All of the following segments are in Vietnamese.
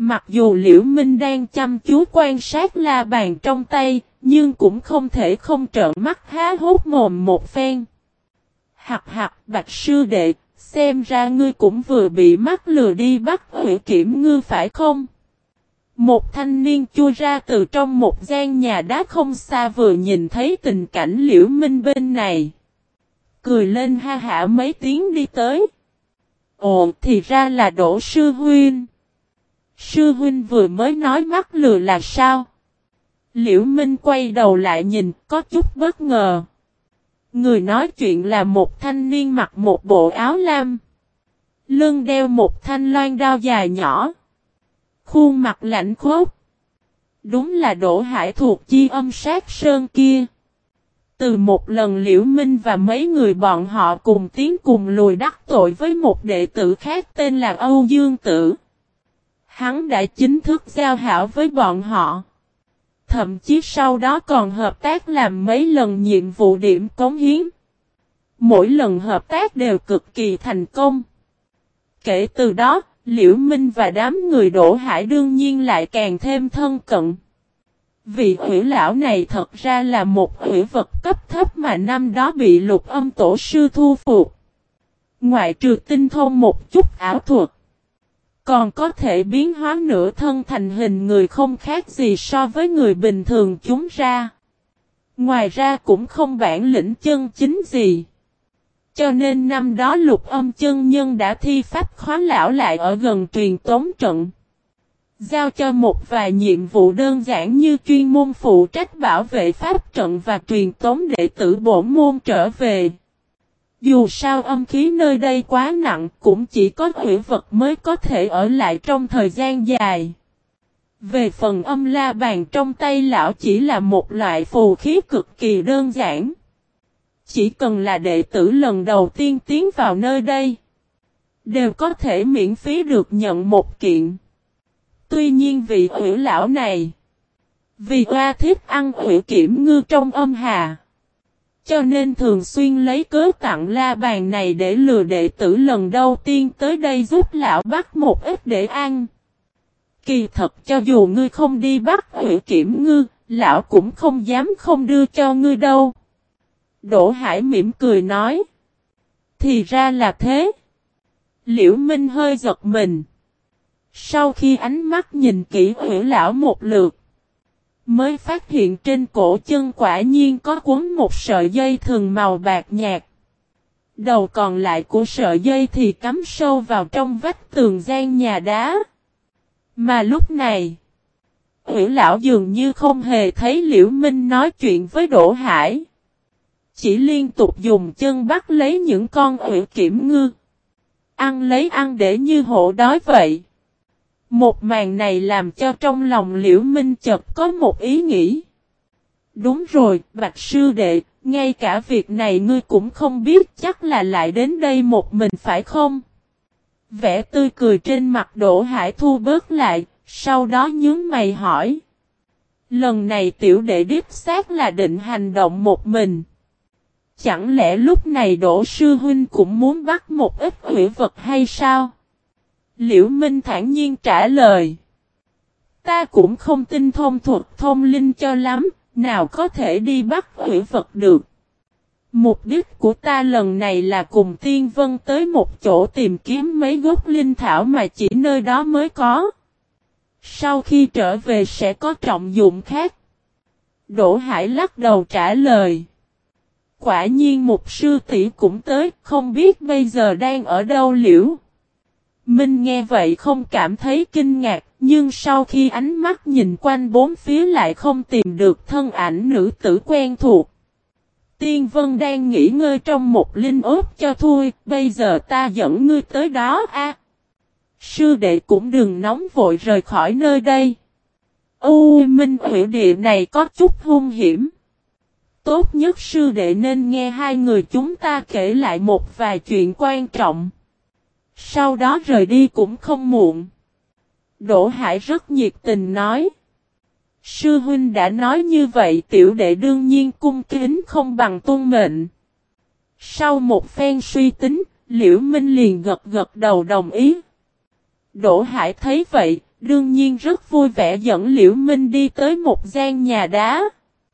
Mặc dù Liễu Minh đang chăm chú quan sát la bàn trong tay, nhưng cũng không thể không trợn mắt há hốc mồm một phen. Hặc hặc, Bạch sư đệ, xem ra ngươi cũng vừa bị mắc lừa đi bắt Hủy Kiểm Ngư phải không? Một thanh niên chui ra từ trong một gian nhà đá không xa vừa nhìn thấy tình cảnh Liễu Minh bên này. Cười lên ha hả mấy tiếng đi tới. Ồ, thì ra là Đỗ sư huynh. Sư huynh vừa mới nói mắc lừa là sao? Liễu Minh quay đầu lại nhìn, có chút bất ngờ. Người nói chuyện là một thanh niên mặc một bộ áo lam. Lưng đeo một thanh loan đao dài nhỏ. Khuôn mặt lạnh khốc. Đúng là Đỗ Hải thuộc chi âm sát sơn kia. Từ một lần Liễu Minh và mấy người bọn họ cùng tiến cùng lùi đắc tội với một đệ tử khác tên là Âu Dương Tử. Hắn đã chính thức giao hảo với bọn họ. Thậm chí sau đó còn hợp tác làm mấy lần nhiệm vụ điểm cống hiến. Mỗi lần hợp tác đều cực kỳ thành công. Kể từ đó, Liễu Minh và đám người Đỗ Hải đương nhiên lại càng thêm thân cận. Vị Hủy lão này thật ra là một hủy vật cấp thấp mà năm đó bị Lục Âm tổ sư thu phục. Ngoại trừ tinh thông một chút ảo thuật, còn có thể biến hóa nửa thân thành hình người không khác gì so với người bình thường chúng ra. Ngoài ra cũng không bản lĩnh chân chính gì. Cho nên năm đó Lục Âm chân nhân đã thi pháp khóa lão lại ở gần truyền tống trận. Giao cho một vài nhiệm vụ đơn giản như chuyên môn phụ trách bảo vệ pháp trận và truyền tống đệ tử bổn môn trở về. Dù sao âm khí nơi đây quá nặng, cũng chỉ có hủy vật mới có thể ở lại trong thời gian dài. Về phần âm la bàn trong tay lão chỉ là một loại phù khí cực kỳ đơn giản. Chỉ cần là đệ tử lần đầu tiên tiến vào nơi đây, đều có thể miễn phí được nhận một kiện. Tuy nhiên vị hủy lão này, vì oa thích ăn Hủy Kiểm Ngư trong âm hà, cho nên thường xuyên lấy cớ tặng la bàn này để lừa đệ tử lần đầu tiên tới đây giúp lão bắt một ít để ăn. Kỳ thật cho dù ngươi không đi bắt Hủy Kiểm Ngư, lão cũng không dám không đưa cho ngươi đâu. Đỗ Hải mỉm cười nói. Thì ra là thế. Liễu Minh hơi giật mình. Sau khi ánh mắt nhìn kỹ Hủy lão một lượt, mới phát hiện trên cổ chân quả nhiên có quấn một sợi dây thừng màu bạc nhạt. Đầu còn lại của sợi dây thì cắm sâu vào trong vách tường gian nhà đá. Mà lúc này, Hủy lão dường như không hề thấy Liễu Minh nói chuyện với Đỗ Hải. Chỉ liên tục dùng chân bắt lấy những con Hủy Kiểm Ngư. Ăn lấy ăn để như hổ đói vậy. Một màn này làm cho trong lòng Liễu Minh chợt có một ý nghĩ. Đúng rồi, Bạch sư đệ, ngay cả việc này ngươi cũng không biết, chắc là lại đến đây một mình phải không? Vẻ tươi cười trên mặt Đỗ Hải thu bớt lại, sau đó nhướng mày hỏi. Lần này tiểu đệ đích xác là định hành động một mình. Chẳng lẽ lúc này Đỗ sư huynh cũng muốn bắt một ít hủy vật hay sao? Liễu Minh thản nhiên trả lời. Ta cũng không tin thông thuật thông linh cho lắm, nào có thể đi bắt hủy vật được. Mục đích của ta lần này là cùng Tiên Vân tới một chỗ tìm kiếm mấy gốc linh thảo mà chỉ nơi đó mới có. Sau khi trở về sẽ có trọng dụng khác. Đỗ Hải lắc đầu trả lời. Quả nhiên một sư tỷ cũng tới, không biết bây giờ đang ở đâu Liễu. Minh nghe vậy không cảm thấy kinh ngạc, nhưng sau khi ánh mắt nhìn quanh bốn phía lại không tìm được thân ảnh nữ tử quen thuộc. Tiên Vân đang nghỉ ngơi trong một linh ốt cho thôi, bây giờ ta dẫn ngươi tới đó a. Sư đệ cũng đừng nóng vội rời khỏi nơi đây. Minh Hủy địa này có chút hung hiểm. Tốt nhất sư đệ nên nghe hai người chúng ta kể lại một vài chuyện quan trọng. Sau đó rời đi cũng không muộn. Đỗ Hải rất nhiệt tình nói. Sư huynh đã nói như vậy tiểu đệ đương nhiên cung kính không bằng tuân mệnh. Sau một phen suy tính, Liễu Minh liền gật gật đầu đồng ý. Đỗ Hải thấy vậy, đương nhiên rất vui vẻ dẫn Liễu Minh đi tới một gian nhà đá.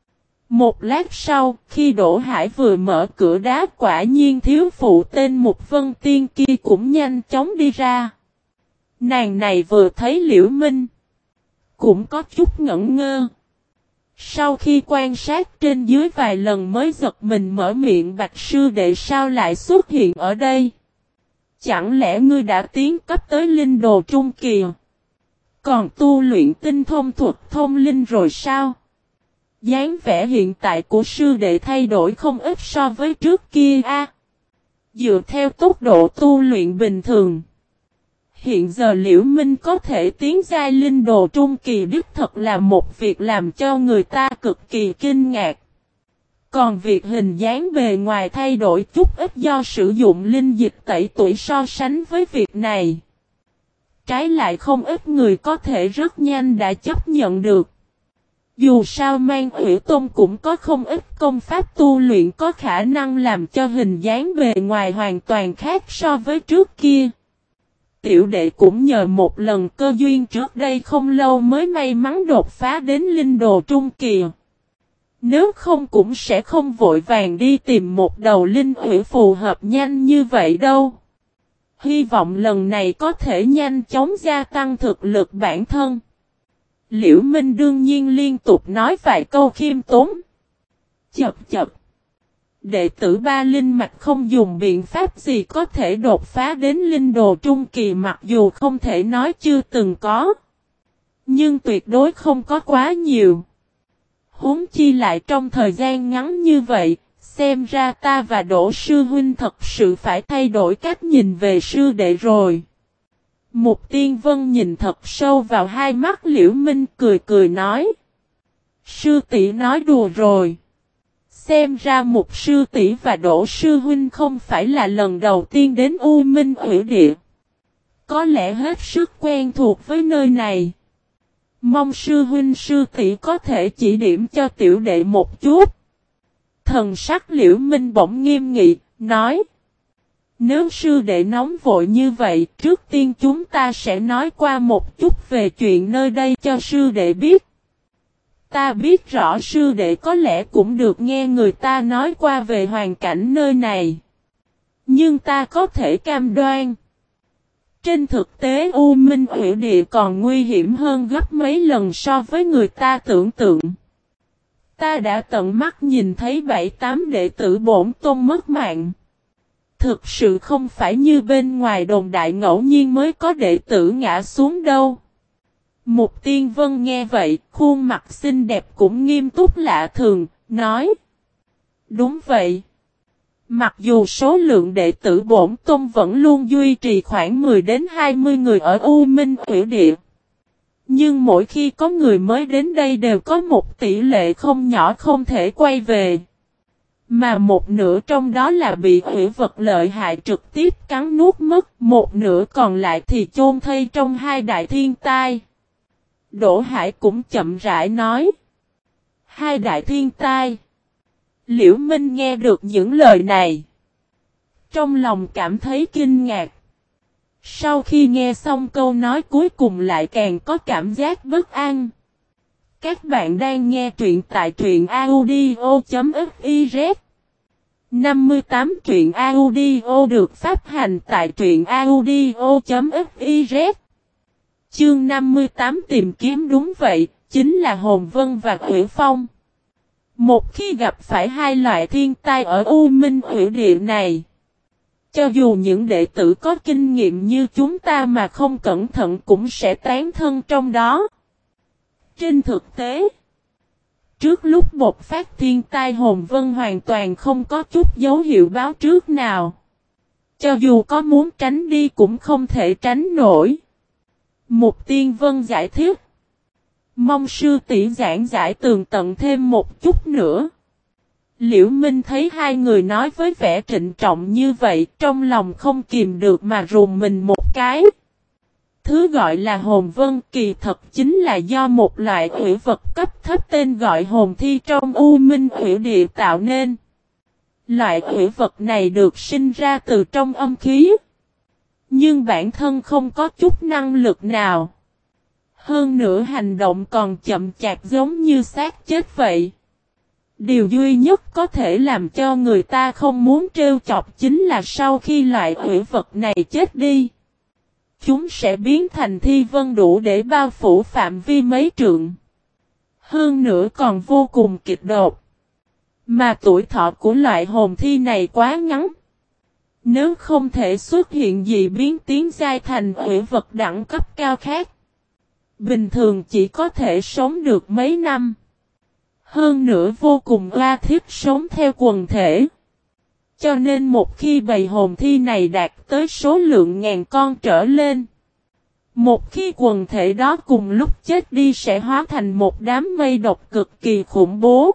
Một lát sau, khi Đỗ Hải vừa mở cửa đá, quả nhiên thiếu phụ tên Mục Vân Tiên kia cũng nhanh chóng đi ra. Nàng này vừa thấy Liễu Minh, cũng có chút ngẩn ngơ. Sau khi quan sát trên dưới vài lần mới giật mình mở miệng: Bạch sư đệ sao lại xuất hiện ở đây? Chẳng lẽ ngươi đã tiến cấp tới linh đồ trung kỳ? Còn tu luyện tinh thông thuật thông linh rồi sao? Dáng vẻ hiện tại của sư đệ thay đổi không ít so với trước kia a. Dựa theo tốc độ tu luyện bình thường, hiện giờ Liễu Minh có thể tiến giai linh đồ trung kỳ đích thật là một việc làm cho người ta cực kỳ kinh ngạc. Còn việc hình dáng bề ngoài thay đổi chút ít do sử dụng linh dịch tẩy tuổi so sánh với việc này, trái lại không ít người có thể rất nhanh đã chấp nhận được. Dù sao Mang Ủy Tôn cũng có không ít công pháp tu luyện có khả năng làm cho hình dáng bề ngoài hoàn toàn khác so với trước kia. Tiểu đệ cũng nhờ một lần cơ duyên trước đây không lâu mới may mắn đột phá đến linh đồ trung kỳ. Nếu không cũng sẽ không vội vàng đi tìm một đầu linh ủy phù hợp nhanh như vậy đâu. Hy vọng lần này có thể nhanh chóng gia tăng thực lực bản thân. Liễu Minh đương nhiên liên tục nói vài câu khiêm tốn. Chập chập. Đệ tử Ba Linh Mạch không dùng biện pháp gì có thể đột phá đến linh đồ trung kỳ, mặc dù không thể nói chưa từng có, nhưng tuyệt đối không có quá nhiều. Huống chi lại trong thời gian ngắn như vậy, xem ra ta và Đỗ sư huynh thật sự phải thay đổi cách nhìn về sư đệ rồi. Mục Tiên Vân nhìn thật sâu vào hai mắt Liễu Minh, cười cười nói: Sư tỷ nói đùa rồi. Xem ra Mục sư tỷ và Đỗ sư huynh không phải là lần đầu tiên đến U Minh Ủy Địa, có lẽ hết sức quen thuộc với nơi này. Mong sư huynh sư tỷ có thể chỉ điểm cho tiểu đệ một chút. Thần sắc Liễu Minh bỗng nghiêm nghị, nói: Nếu sư đệ nóng vội như vậy, trước tiên chúng ta sẽ nói qua một chút về chuyện nơi đây cho sư đệ biết. Ta biết rõ sư đệ có lẽ cũng được nghe người ta nói qua về hoàn cảnh nơi này, nhưng ta có thể cam đoan, trên thực tế U Minh Ủy Địa còn nguy hiểm hơn gấp mấy lần so với người ta tưởng tượng. Ta đã tận mắt nhìn thấy 7-8 đệ tử bổn tôn mất mạng. Thực sự không phải như bên ngoài đồn đại ngẫu nhiên mới có đệ tử ngã xuống đâu. Mục Tiên Vân nghe vậy, khuôn mặt xinh đẹp cũng nghiêm túc lạ thường, nói: Đúng vậy. Mặc dù số lượng đệ tử bổn tôn vẫn luôn duy trì khoảng 10 đến 20 người ở U Minh Ủy Địa, nhưng mỗi khi có người mới đến đây đều có một tỷ lệ không nhỏ không thể quay về. Mà một nửa trong đó là bị ủy vật lợi hại trực tiếp cắn nuốt mất, một nửa còn lại thì chôn thây trong hai đại thiên tai. Đỗ Hải cũng chậm rãi nói: Hai đại thiên tai. Liễu Minh nghe được những lời này, trong lòng cảm thấy kinh ngạc. Sau khi nghe xong câu nói cuối cùng lại càng có cảm giác bất an. Các bạn đang nghe truyện tại truyện audio.fiz 58 truyện audio được phát hành tại truyện audio.fiz. Chương 58 tìm kiếm, đúng vậy, chính là Hồn Vân và Uyển Phong. Một khi gặp phải hai loại thiên tai ở U Minh Ủy Địa này, cho dù những đệ tử có kinh nghiệm như chúng ta mà không cẩn thận cũng sẽ tán thân trong đó. Trên thực tế, trước lúc bộc phát thiên tai Hồn Vân hoàn toàn không có chút dấu hiệu báo trước nào. Cho dù có muốn tránh đi cũng không thể tránh nổi. Mục Tiên Vân giải thích: Mong sư tỷ giảng giải tường tận thêm một chút nữa. Liễu Minh thấy hai người nói với vẻ trịnh trọng như vậy, trong lòng không kìm được mà rùng mình một cái. Thứ gọi là hồn vân kỳ thật chính là do một loại ủy vật cấp thấp tên gọi hồn thi trong U Minh Ủy Địa tạo nên. Loại ủy vật này được sinh ra từ trong âm khí, nhưng bản thân không có chút năng lực nào. Hơn nữa hành động còn chậm chạp giống như xác chết vậy. Điều duy nhất có thể làm cho người ta không muốn trêu chọc chính là sau khi loại hủy vật này chết đi, chúng sẽ biến thành thi vân đủ để bao phủ phạm vi mấy trượng. Hơn nữa còn vô cùng kịch độc. Mà tuổi thọ của loại hồn thi này quá ngắn. Nếu không thể xuất hiện gì biến tiến giai thành hủy vật đẳng cấp cao khác, bình thường chỉ có thể sống được mấy năm. Hơn nữa vô cùng oa thiết sống theo quần thể. Cho nên một khi bầy hồn thi này đạt tới số lượng ngàn con trở lên, một khi quần thể đó cùng lúc chết đi sẽ hóa thành một đám mây độc cực kỳ khủng bố.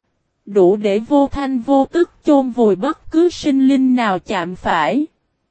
Đủ để vô thanh vô tức chôn vùi bất cứ sinh linh nào chạm phải.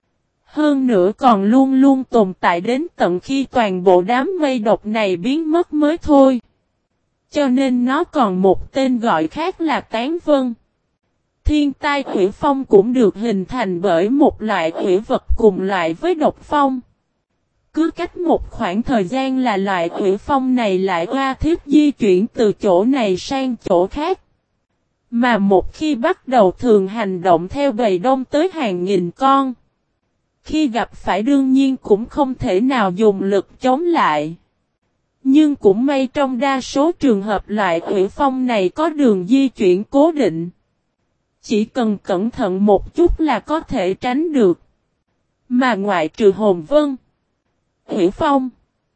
Hơn nữa còn luôn luôn tồn tại đến tận khi toàn bộ đám mây độc này biến mất mới thôi. Cho nên nó còn một tên gọi khác là tán vân. Thiên tai hủy phong cũng được hình thành bởi một loại hủy vật cùng loại với độc phong. Cứ cách một khoảng thời gian là loại hủy phong này lại oa thiết di chuyển từ chỗ này sang chỗ khác. Mà một khi bắt đầu thường hành động theo bầy đông tới hàng nghìn con. Khi gặp phải đương nhiên cũng không thể nào dùng lực chống lại. Nhưng cũng may trong đa số trường hợp loại hủy phong này có đường di chuyển cố định. Chỉ cần cẩn thận một chút là có thể tránh được. Mà ngoại trừ hồn vân, hủy phong,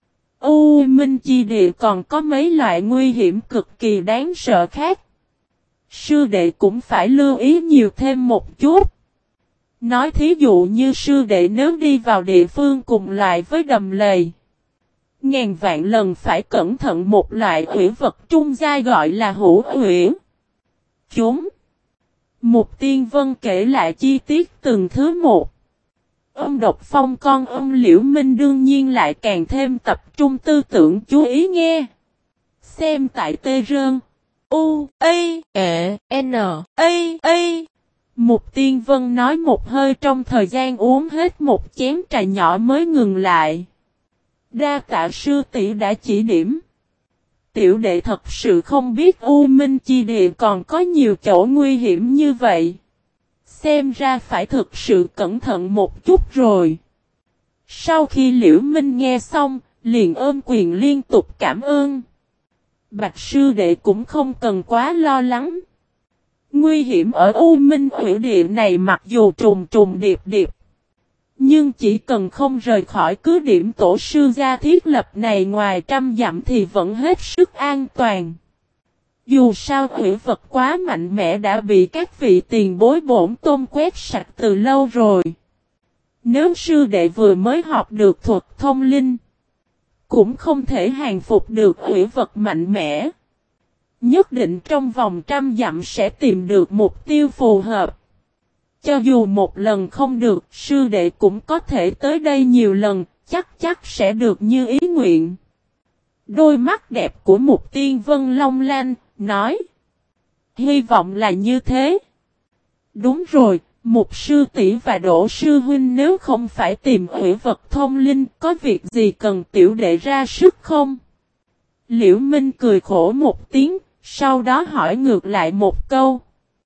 U Minh Chi Địa còn có mấy loại nguy hiểm cực kỳ đáng sợ khác. Sư đệ cũng phải lưu ý nhiều thêm một chút. Nói thí dụ như sư đệ nếu đi vào địa phương cùng loại với đầm lầy, ngàn vạn lần phải cẩn thận một loại hủy vật trung giai gọi là hữu hủy. Chúng. Mục Tiên Vân kể lại chi tiết từng thứ một. Độc phong con Liễu Minh đương nhiên lại càng thêm tập trung tư tưởng chú ý nghe. Xem tại Tê Rơn. U, A, E, N, A. Mục Tiên Vân nói một hơi trong thời gian uống hết một chén trà nhỏ mới ngừng lại. Đa tạ sư tỷ đã chỉ điểm. Tiểu đệ thật sự không biết U Minh Chi Địa còn có nhiều chỗ nguy hiểm như vậy. Xem ra phải thực sự cẩn thận một chút rồi. Sau khi Liễu Minh nghe xong, liền ôm quyền liên tục cảm ơn. Bạch sư đệ cũng không cần quá lo lắng. Nguy hiểm ở U Minh Hủy Địa này mặc dù trùng trùng điệp điệp, nhưng chỉ cần không rời khỏi cứ điểm tổ sư gia thiết lập này ngoài trăm dặm thì vẫn hết sức an toàn. Dù sao hủy vật quá mạnh mẽ đã bị các vị tiền bối bổn tôn quét sạch từ lâu rồi. Nếu sư đệ vừa mới học được thuật thông linh, cũng không thể hàng phục được hủy vật mạnh mẽ. Nhất định trong vòng trăm dặm sẽ tìm được mục tiêu phù hợp. Cho dù một lần không được, sư đệ cũng có thể tới đây nhiều lần, chắc sẽ được như ý nguyện. Đôi mắt đẹp của Mục Tiên Vân long lanh, nói. Hy vọng là như thế. Đúng rồi, Mục sư tỷ và Đỗ sư huynh nếu không phải tìm hủy vật thông linh, có việc gì cần tiểu đệ ra sức không? Liễu Minh cười khổ một tiếng, sau đó hỏi ngược lại một câu.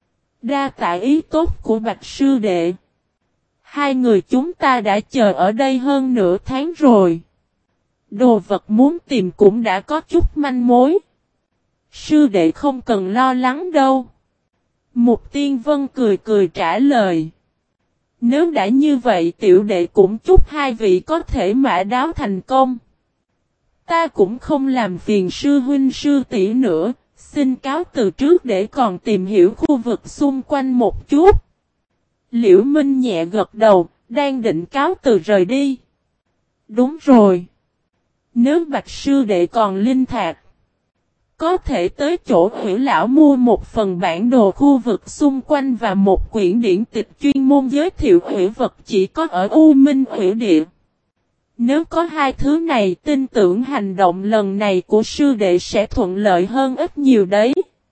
Đa tạ ý tốt của Bạch sư đệ. Hai người chúng ta đã chờ ở đây hơn nửa tháng rồi. Đồ vật muốn tìm cũng đã có chút manh mối. Sư đệ không cần lo lắng đâu. Mục Tiên Vân cười trả lời. Nếu đã như vậy tiểu đệ cũng chúc hai vị có thể mã đáo thành công. Ta cũng không làm phiền sư huynh sư tỷ nữa. Xin cáo từ trước để còn tìm hiểu khu vực xung quanh một chút. Liễu Minh nhẹ gật đầu, đang định cáo từ rời đi. Đúng rồi. Nếu Bạch sư đệ còn linh thạc, có thể tới chỗ Hủy lão mua một phần bản đồ khu vực xung quanh và một quyển điển tịch chuyên môn giới thiệu hủy vật chỉ có ở U Minh Hủy Địa. Nếu có hai thứ này tin tưởng hành động lần này của sư đệ sẽ thuận lợi hơn ít nhiều đấy.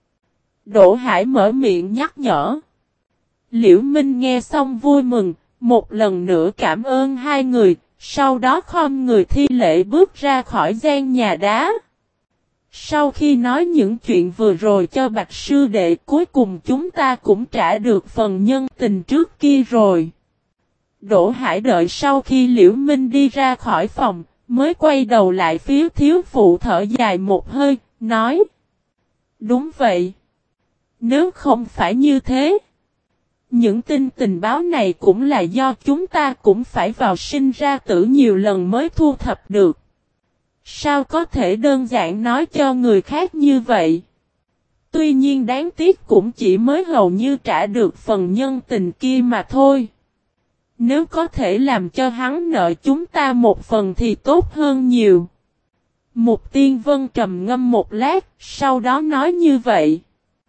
Đỗ Hải mở miệng nhắc nhở. Liễu Minh nghe xong vui mừng, một lần nữa cảm ơn hai người, sau đó khom người thi lễ bước ra khỏi gian nhà đá. Sau khi nói những chuyện vừa rồi cho Bạch sư đệ, cuối cùng chúng ta cũng trả được phần nhân tình trước kia rồi. Đỗ Hải đợi sau khi Liễu Minh đi ra khỏi phòng, mới quay đầu lại phía thiếu phụ thở dài một hơi, nói: đúng vậy. Nếu không phải như thế, những tin tình báo này cũng là do chúng ta cũng phải vào sinh ra tử nhiều lần mới thu thập được. Sao có thể đơn giản nói cho người khác như vậy? Tuy nhiên đáng tiếc cũng chỉ mới hầu như trả được phần nhân tình kia mà thôi. Nếu có thể làm cho hắn nợ chúng ta một phần thì tốt hơn nhiều. Mục Tiên Vân trầm ngâm một lát, sau đó nói như vậy.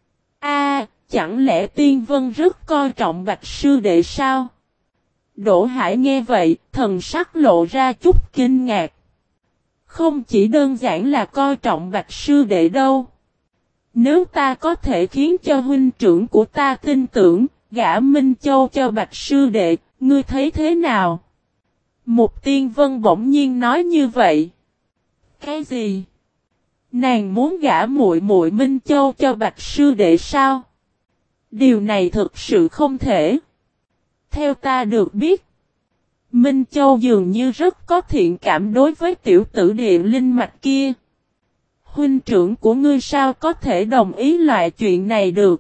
Chẳng lẽ Tiên Vân rất coi trọng Bạch sư đệ sao? Đỗ Hải nghe vậy, thần sắc lộ ra chút kinh ngạc. Không chỉ đơn giản là coi trọng Bạch sư đệ đâu. Nếu ta có thể khiến cho huynh trưởng của ta tin tưởng, gả Minh Châu cho Bạch sư đệ, ngươi thấy thế nào? Mục Tiên Vân bỗng nhiên nói như vậy. Cái gì? Nàng muốn gả muội muội Minh Châu cho Bạch sư đệ sao? Điều này thực sự không thể. Theo ta được biết, Minh Châu dường như rất có thiện cảm đối với tiểu tử điện linh mạch kia. Huynh trưởng của ngươi sao có thể đồng ý loại chuyện này được?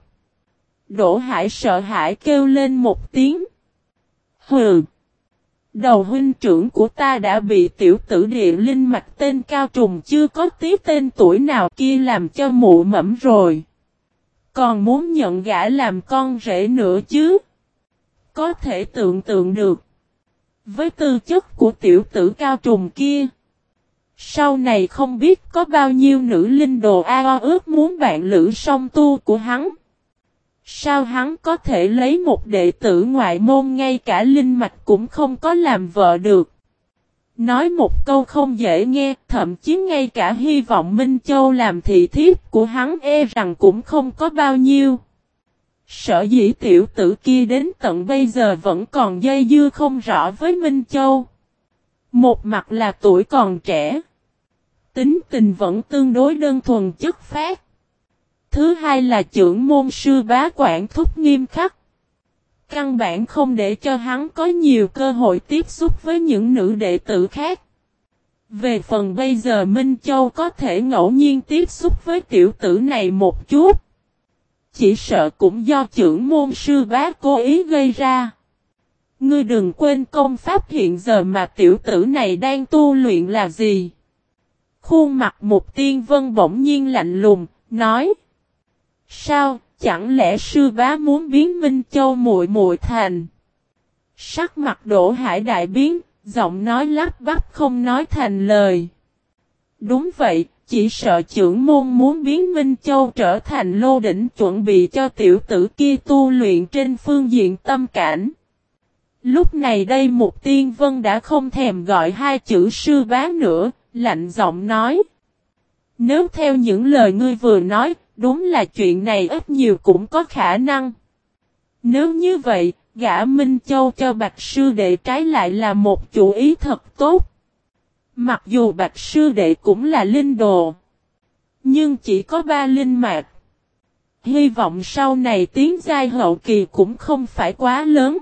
Đỗ Hải sợ hãi kêu lên một tiếng. Hừ! Đầu huynh trưởng của ta đã bị tiểu tử điện linh mạch tên Cao Trùng chưa có tí tên tuổi nào kia làm cho mụ mẫm rồi. Còn muốn nhận gã làm con rể nữa chứ? Có thể tưởng tượng được. Với tư chất của tiểu tử Cao Trùng kia, sau này không biết có bao nhiêu nữ linh đồ ước muốn bạn lữ song tu của hắn. Sao hắn có thể lấy một đệ tử ngoại môn ngay cả linh mạch cũng không có làm vợ được? Nói một câu không dễ nghe, thậm chí ngay cả hy vọng Minh Châu làm thị thiếp của hắn rằng cũng không có bao nhiêu. Sở dĩ tiểu tử kia đến tận bây giờ vẫn còn dây dưa không rõ với Minh Châu. Một mặt là tuổi còn trẻ, tính tình vẫn tương đối đơn thuần chất phác. Thứ hai là trưởng môn sư bá quản thúc nghiêm khắc. Căn bản không để cho hắn có nhiều cơ hội tiếp xúc với những nữ đệ tử khác. Về phần bây giờ Minh Châu có thể ngẫu nhiên tiếp xúc với tiểu tử này một chút. Chỉ sợ cũng do trưởng môn sư bá cố ý gây ra. Ngươi đừng quên công pháp hiện giờ mà tiểu tử này đang tu luyện là gì. Khuôn mặt Mục Tiên Vân bỗng nhiên lạnh lùng, nói. Sao, chẳng lẽ sư bá muốn biến Minh Châu muội muội thành? Sắc mặt Đỗ Hải đại biến, giọng nói lắp bắp không nói thành lời. Đúng vậy, chỉ sợ trưởng môn muốn biến Minh Châu trở thành lô đỉnh chuẩn bị cho tiểu tử kia tu luyện trên phương diện tâm cảnh. Lúc này đây Mục Tiên Vân đã không thèm gọi hai chữ sư bá nữa, lạnh giọng nói. Nếu theo những lời ngươi vừa nói, đúng là chuyện này ít nhiều cũng có khả năng. Nếu như vậy, gả Minh Châu cho Bạch sư đệ trái lại là một chủ ý thật tốt. Mặc dù Bạch sư đệ cũng là linh đồ, nhưng chỉ có 3 linh mạch. Hy vọng sau này tiến giai hậu kỳ cũng không phải quá lớn.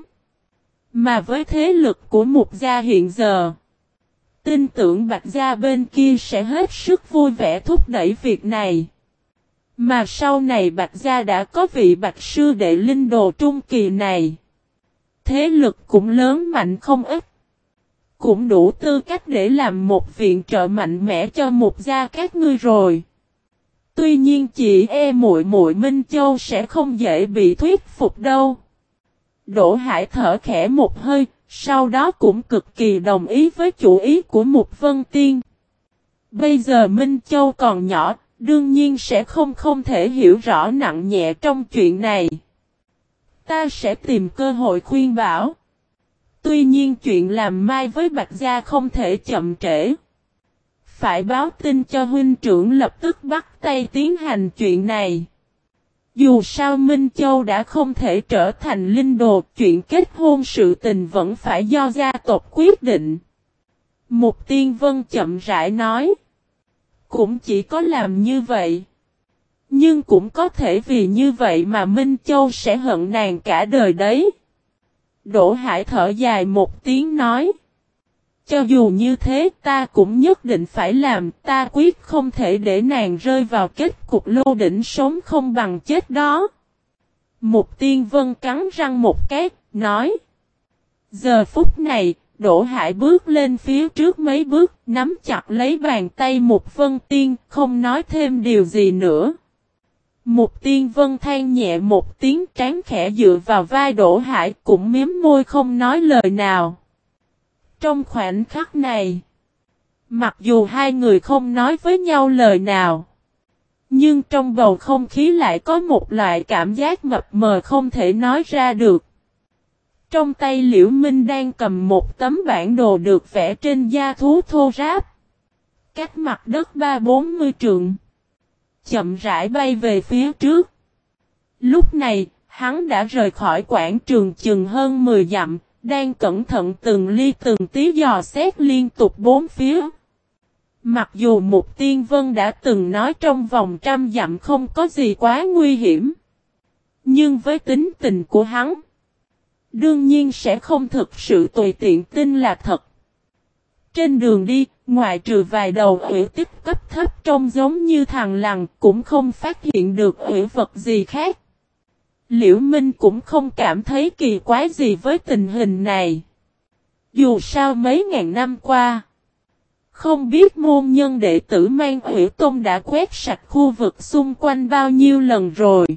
Mà với thế lực của Mục gia hiện giờ, tin tưởng Bạch gia bên kia sẽ hết sức vui vẻ thúc đẩy việc này. Mà sau này Bạch gia đã có vị Bạch sư đệ linh đồ trung kỳ này. Thế lực cũng lớn mạnh không ít. Cũng đủ tư cách để làm một viện trợ mạnh mẽ cho Mục gia các ngươi rồi. Tuy nhiên chị muội muội Minh Châu sẽ không dễ bị thuyết phục đâu. Đỗ Hải thở khẽ một hơi, sau đó cũng cực kỳ đồng ý với chủ ý của Mục Vân Tiên. Bây giờ Minh Châu còn nhỏ, đương nhiên sẽ không thể hiểu rõ nặng nhẹ trong chuyện này. Ta sẽ tìm cơ hội khuyên bảo. Tuy nhiên chuyện làm mai với Bạch gia không thể chậm trễ. Phải báo tin cho huynh trưởng lập tức bắt tay tiến hành chuyện này. Dù sao Minh Châu đã không thể trở thành linh đồ, chuyện kết hôn sự tình vẫn phải do gia tộc quyết định. Mục Tiên Vân chậm rãi nói. Cũng chỉ có làm như vậy. Nhưng cũng có thể vì như vậy mà Minh Châu sẽ hận nàng cả đời đấy. Đỗ Hải thở dài một tiếng nói. Cho dù như thế ta cũng nhất định phải làm, ta quyết không thể để nàng rơi vào kết cục lô đỉnh sống không bằng chết đó. Mục Tiên Vân cắn răng một cái, nói. Giờ phút này, Đỗ Hải bước lên phía trước mấy bước, nắm chặt lấy bàn tay Mục Vân Tiên, không nói thêm điều gì nữa. Mục Tiên Vân than nhẹ một tiếng, trán khẽ dựa vào vai Đỗ Hải, cũng miếm môi không nói lời nào. Trong khoảnh khắc này, mặc dù hai người không nói với nhau lời nào, nhưng trong bầu không khí lại có một loại cảm giác mập mờ không thể nói ra được. Trong tay Liễu Minh đang cầm một tấm bản đồ được vẽ trên da thú thô ráp, cách mặt đất 30-40 trượng, chậm rãi bay về phía trước. Lúc này, hắn đã rời khỏi quảng trường chừng hơn 10 dặm, đang cẩn thận từng ly từng tí dò xét liên tục bốn phía. Mặc dù Mục Tiên Vân đã từng nói trong vòng 100 dặm không có gì quá nguy hiểm, nhưng với tính tình của hắn, đương nhiên sẽ không thực sự tùy tiện tin là thật. Trên đường đi, ngoại trừ vài đầu hủy tích cấp thấp trông giống như thằn lằn, cũng không phát hiện được hủy vật gì khác. Liễu Minh cũng không cảm thấy kỳ quái gì với tình hình này. Dù sao mấy ngàn năm qua, không biết môn nhân đệ tử Mang Hủy Tôn đã quét sạch khu vực xung quanh bao nhiêu lần rồi.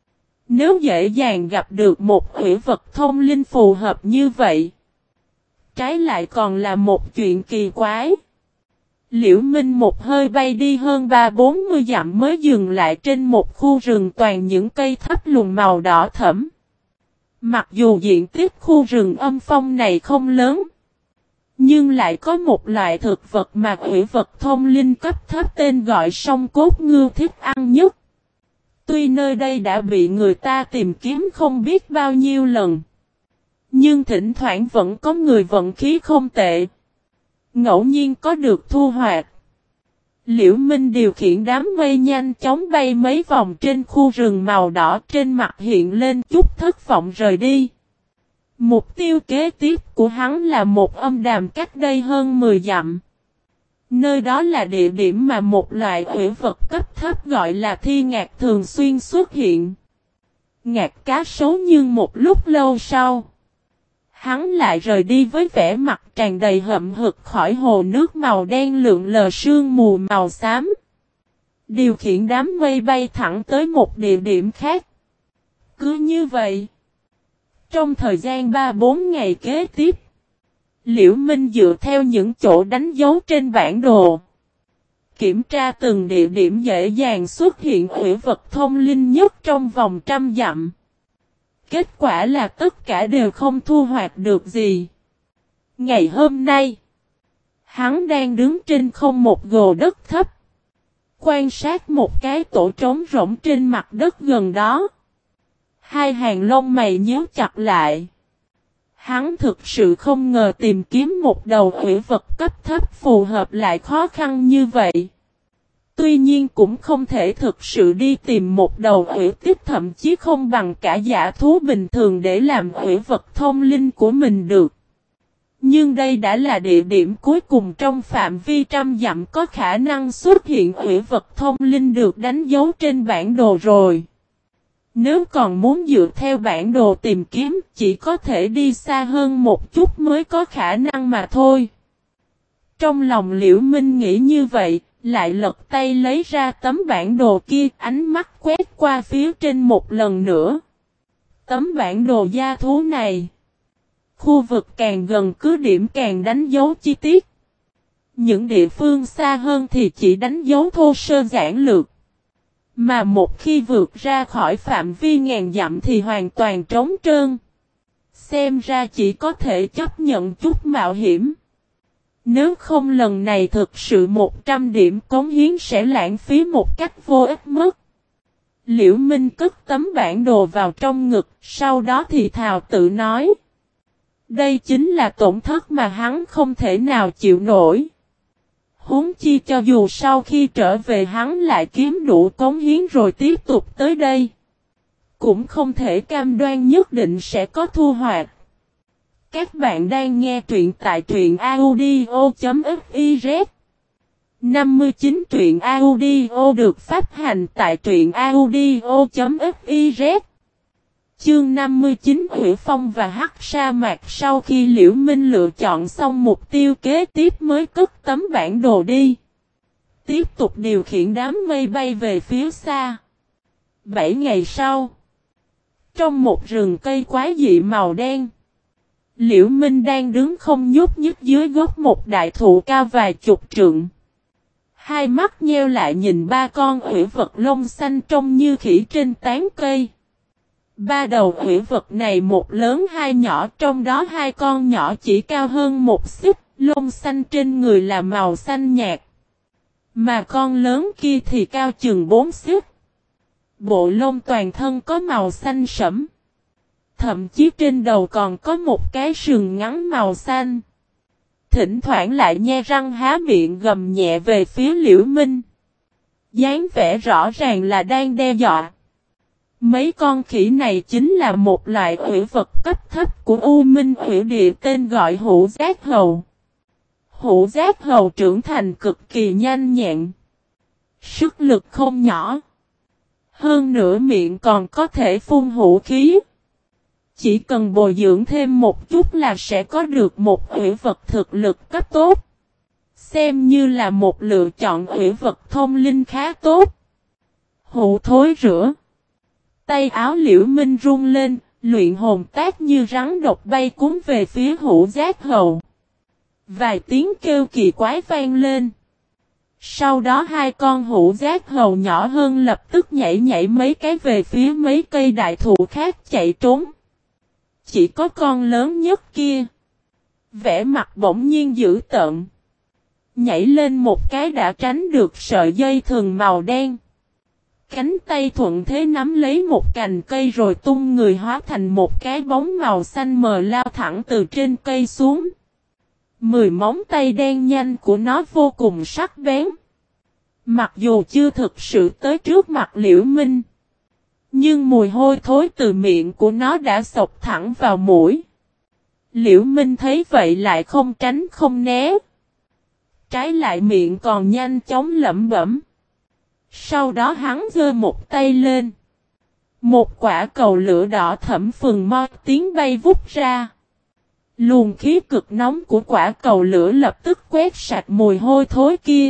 Nếu dễ dàng gặp được một hủy vật thông linh phù hợp như vậy, trái lại còn là một chuyện kỳ quái. Liễu Minh một hơi bay đi hơn 30-40 dặm mới dừng lại trên một khu rừng toàn những cây thấp lùn màu đỏ thẫm. Mặc dù diện tích khu rừng âm phong này không lớn, nhưng lại có một loại thực vật mà hủy vật thông linh cấp thấp tên gọi song cốt ngưu thích ăn nhất. Tuy nơi đây đã bị người ta tìm kiếm không biết bao nhiêu lần, nhưng thỉnh thoảng vẫn có người vận khí không tệ, ngẫu nhiên có được thu hoạch. Liễu Minh điều khiển đám mây nhanh chóng bay mấy vòng trên khu rừng màu đỏ, trên mặt hiện lên chút thất vọng rời đi. Mục tiêu kế tiếp của hắn là một âm đàm cách đây hơn 10 dặm. Nơi đó là địa điểm mà một loại hủy vật cấp thấp gọi là thi ngạc thường xuyên xuất hiện. Ngạc cá sấu, nhưng một lúc lâu sau, hắn lại rời đi với vẻ mặt tràn đầy hậm hực khỏi hồ nước màu đen lượn lờ sương mù màu xám. Điều khiển đám mây bay thẳng tới một địa điểm khác. Cứ như vậy, trong thời gian 3-4 ngày kế tiếp, Liễu Minh dựa theo những chỗ đánh dấu trên bản đồ, kiểm tra từng địa điểm dễ dàng xuất hiện hủy vật thông linh nhất trong vòng 100 dặm. Kết quả là tất cả đều không thu hoạch được gì. Ngày hôm nay, hắn đang đứng trên không một gò đất thấp, quan sát một cái tổ trống rỗng trên mặt đất gần đó. Hai hàng lông mày nhíu chặt lại. Hắn thực sự không ngờ tìm kiếm một đầu hủy vật cấp thấp phù hợp lại khó khăn như vậy. Tuy nhiên cũng không thể thực sự đi tìm một đầu hủy tích thậm chí không bằng cả giả thú bình thường để làm hủy vật thông linh của mình được. Nhưng đây đã là địa điểm cuối cùng trong phạm vi 100 dặm có khả năng xuất hiện hủy vật thông linh được đánh dấu trên bản đồ rồi. Nếu còn muốn dựa theo bản đồ tìm kiếm, chỉ có thể đi xa hơn một chút mới có khả năng mà thôi. Trong lòng Liễu Minh nghĩ như vậy, lại lật tay lấy ra tấm bản đồ kia, ánh mắt quét qua phía trên một lần nữa. Tấm bản đồ da thú này, khu vực càng gần cứ điểm càng đánh dấu chi tiết. Những địa phương xa hơn thì chỉ đánh dấu thô sơ giản lược. Mà một khi vượt ra khỏi phạm vi ngàn dặm thì hoàn toàn trống trơn. Xem ra chỉ có thể chấp nhận chút mạo hiểm. Nếu không lần này thực sự 100 điểm cống hiến sẽ lãng phí một cách vô ích mất. Liễu Minh cất tấm bản đồ vào trong ngực, sau đó thì thào tự nói. Đây chính là tổn thất mà hắn không thể nào chịu nổi. Huống chi cho dù sau khi trở về hắn lại kiếm đủ cống hiến rồi tiếp tục tới đây. Cũng không thể cam đoan nhất định sẽ có thu hoạch. Các bạn đang nghe truyện tại truyện audio.fiz 59 truyện audio được phát hành tại truyện audio.fiz Chương 59 Hủy Phong và Hắc Sa Mạc. Sau khi Liễu Minh lựa chọn xong mục tiêu kế tiếp mới cất tấm bản đồ đi. Tiếp tục điều khiển đám mây bay về phía xa. 7 ngày sau, trong một rừng cây quái dị màu đen, Liễu Minh đang đứng không nhúc nhích dưới gốc một đại thụ cao vài chục trượng. Hai mắt nheo lại nhìn ba con hủy vật lông xanh trông như khỉ trên tán cây. Ba đầu hủy vật này một lớn hai nhỏ, trong đó hai con nhỏ chỉ cao hơn một xích, lông xanh trên người là màu xanh nhạt. Mà con lớn kia thì cao chừng 4 xích. Bộ lông toàn thân có màu xanh sẫm. Thậm chí trên đầu còn có một cái sừng ngắn màu xanh. Thỉnh thoảng lại nhe răng há miệng gầm nhẹ về phía Liễu Minh. dáng vẻ rõ ràng là đang đe dọa. Mấy con khỉ này chính là một loại hủy vật cấp thấp của U Minh Hủy Địa tên gọi Hữu Giác Hầu. Hữu Giác Hầu trưởng thành cực kỳ nhanh nhẹn. Sức lực không nhỏ. Hơn nữa miệng còn có thể phun hữu khí. Chỉ cần bồi dưỡng thêm một chút là sẽ có được một hủy vật thực lực cấp tốt. Xem như là một lựa chọn hủy vật thông linh khá tốt. Hữu thối rửa. Tay áo Liễu Minh rung lên, luyện hồn tác như rắn độc bay cuốn về phía Hữu Giác Hầu. Vài tiếng kêu kỳ quái vang lên. Sau đó hai con Hữu Giác Hầu nhỏ hơn lập tức nhảy mấy cái về phía mấy cây đại thụ khác chạy trốn. Chỉ có con lớn nhất kia. Vẻ mặt bỗng nhiên dữ tợn. Nhảy lên một cái đã tránh được sợi dây thừng màu đen. Cánh tay thuận thế nắm lấy một cành cây rồi tung người hóa thành một cái bóng màu xanh mờ lao thẳng từ trên cây xuống. 10 móng tay đen nhanh của nó vô cùng sắc bén. Mặc dù chưa thực sự tới trước mặt Liễu Minh, nhưng mùi hôi thối từ miệng của nó đã xộc thẳng vào mũi. Liễu Minh thấy vậy lại không tránh không né. Trái lại miệng còn nhanh chóng lẩm bẩm. Sau đó hắn giơ một tay lên. Một quả cầu lửa đỏ thẫm phừng mo tiếng bay vút ra. Luồng khí cực nóng của quả cầu lửa lập tức quét sạch mùi hôi thối kia.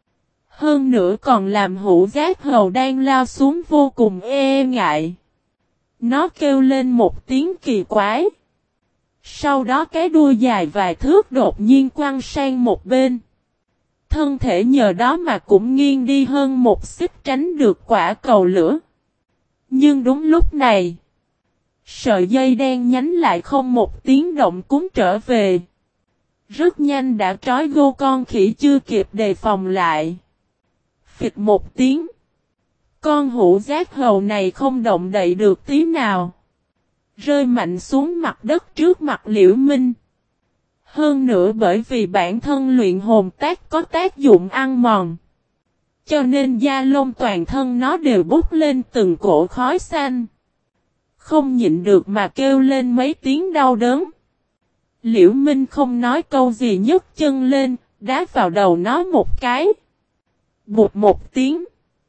Hơn nữa còn làm Hữu Giác Hầu đang lao xuống vô cùng e ngại. Nó kêu lên một tiếng kỳ quái. Sau đó cái đuôi dài vài thước đột nhiên quăng sang một bên. Thân thể nhờ đó mà cũng nghiêng đi hơn một xích tránh được quả cầu lửa. Nhưng đúng lúc này, sợi dây đen nhánh lại không một tiếng động cuốn trở về. Rất nhanh đã trói gô con khỉ chưa kịp đề phòng lại. Phịch một tiếng. Con Hữu Giác Hầu này không động đậy được tí nào. Rơi mạnh xuống mặt đất trước mặt Liễu Minh. Hơn nữa bởi vì bản thân luyện hồn tác có tác dụng ăn mòn. Cho nên da lông toàn thân nó đều bút lên từng cổ khói xanh. Không nhịn được mà kêu lên mấy tiếng đau đớn. Liễu Minh không nói câu gì nhấc chân lên, đá vào đầu nó một cái. Bụt một tiếng.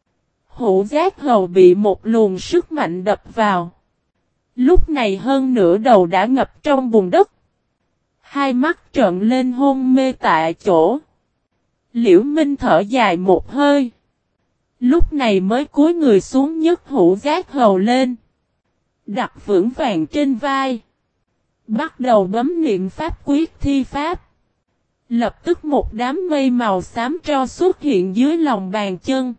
Hữu Giác Hầu bị một luồng sức mạnh đập vào. Lúc này hơn nửa đầu đã ngập trong bùn đất. Hai mắt trợn lên hôn mê tại chỗ. Liễu Minh thở dài một hơi. Lúc này mới cúi người xuống nhấc Hữu Giác Hầu lên. Đặt vững vàng trên vai. Bắt đầu bấm niệm pháp quyết thi pháp. Lập tức một đám mây màu xám tro xuất hiện dưới lòng bàn chân.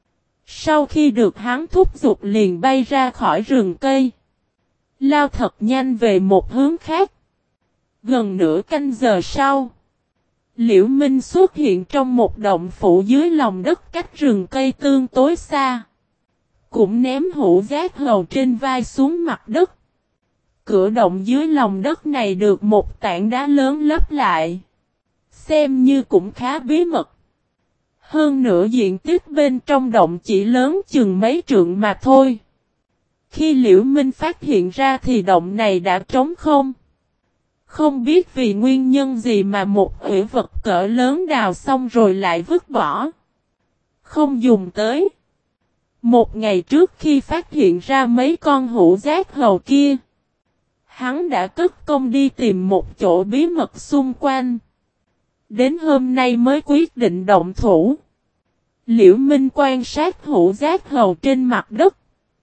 Sau khi được hắn thúc giục liền bay ra khỏi rừng cây. Lao thật nhanh về một hướng khác. Gần nửa canh giờ sau, Liễu Minh xuất hiện trong một động phủ dưới lòng đất cách rừng cây tương tối xa. Cũng ném Hữu Giác Hầu trên vai xuống mặt đất. cửa động dưới lòng đất này được một tảng đá lớn lấp lại. Xem như cũng khá bí mật. Hơn nữa diện tích bên trong động chỉ lớn chừng mấy trượng mà thôi. Khi Liễu Minh phát hiện ra thì động này đã trống không. Không biết vì nguyên nhân gì mà một ủy vật cỡ lớn đào xong rồi lại vứt bỏ. Không dùng tới. Một ngày trước khi phát hiện ra mấy con hũ giác hầu kia, hắn đã cất công đi tìm một chỗ bí mật xung quanh. Đến hôm nay mới quyết định động thủ. Liễu Minh quan sát hũ giác hầu trên mặt đất.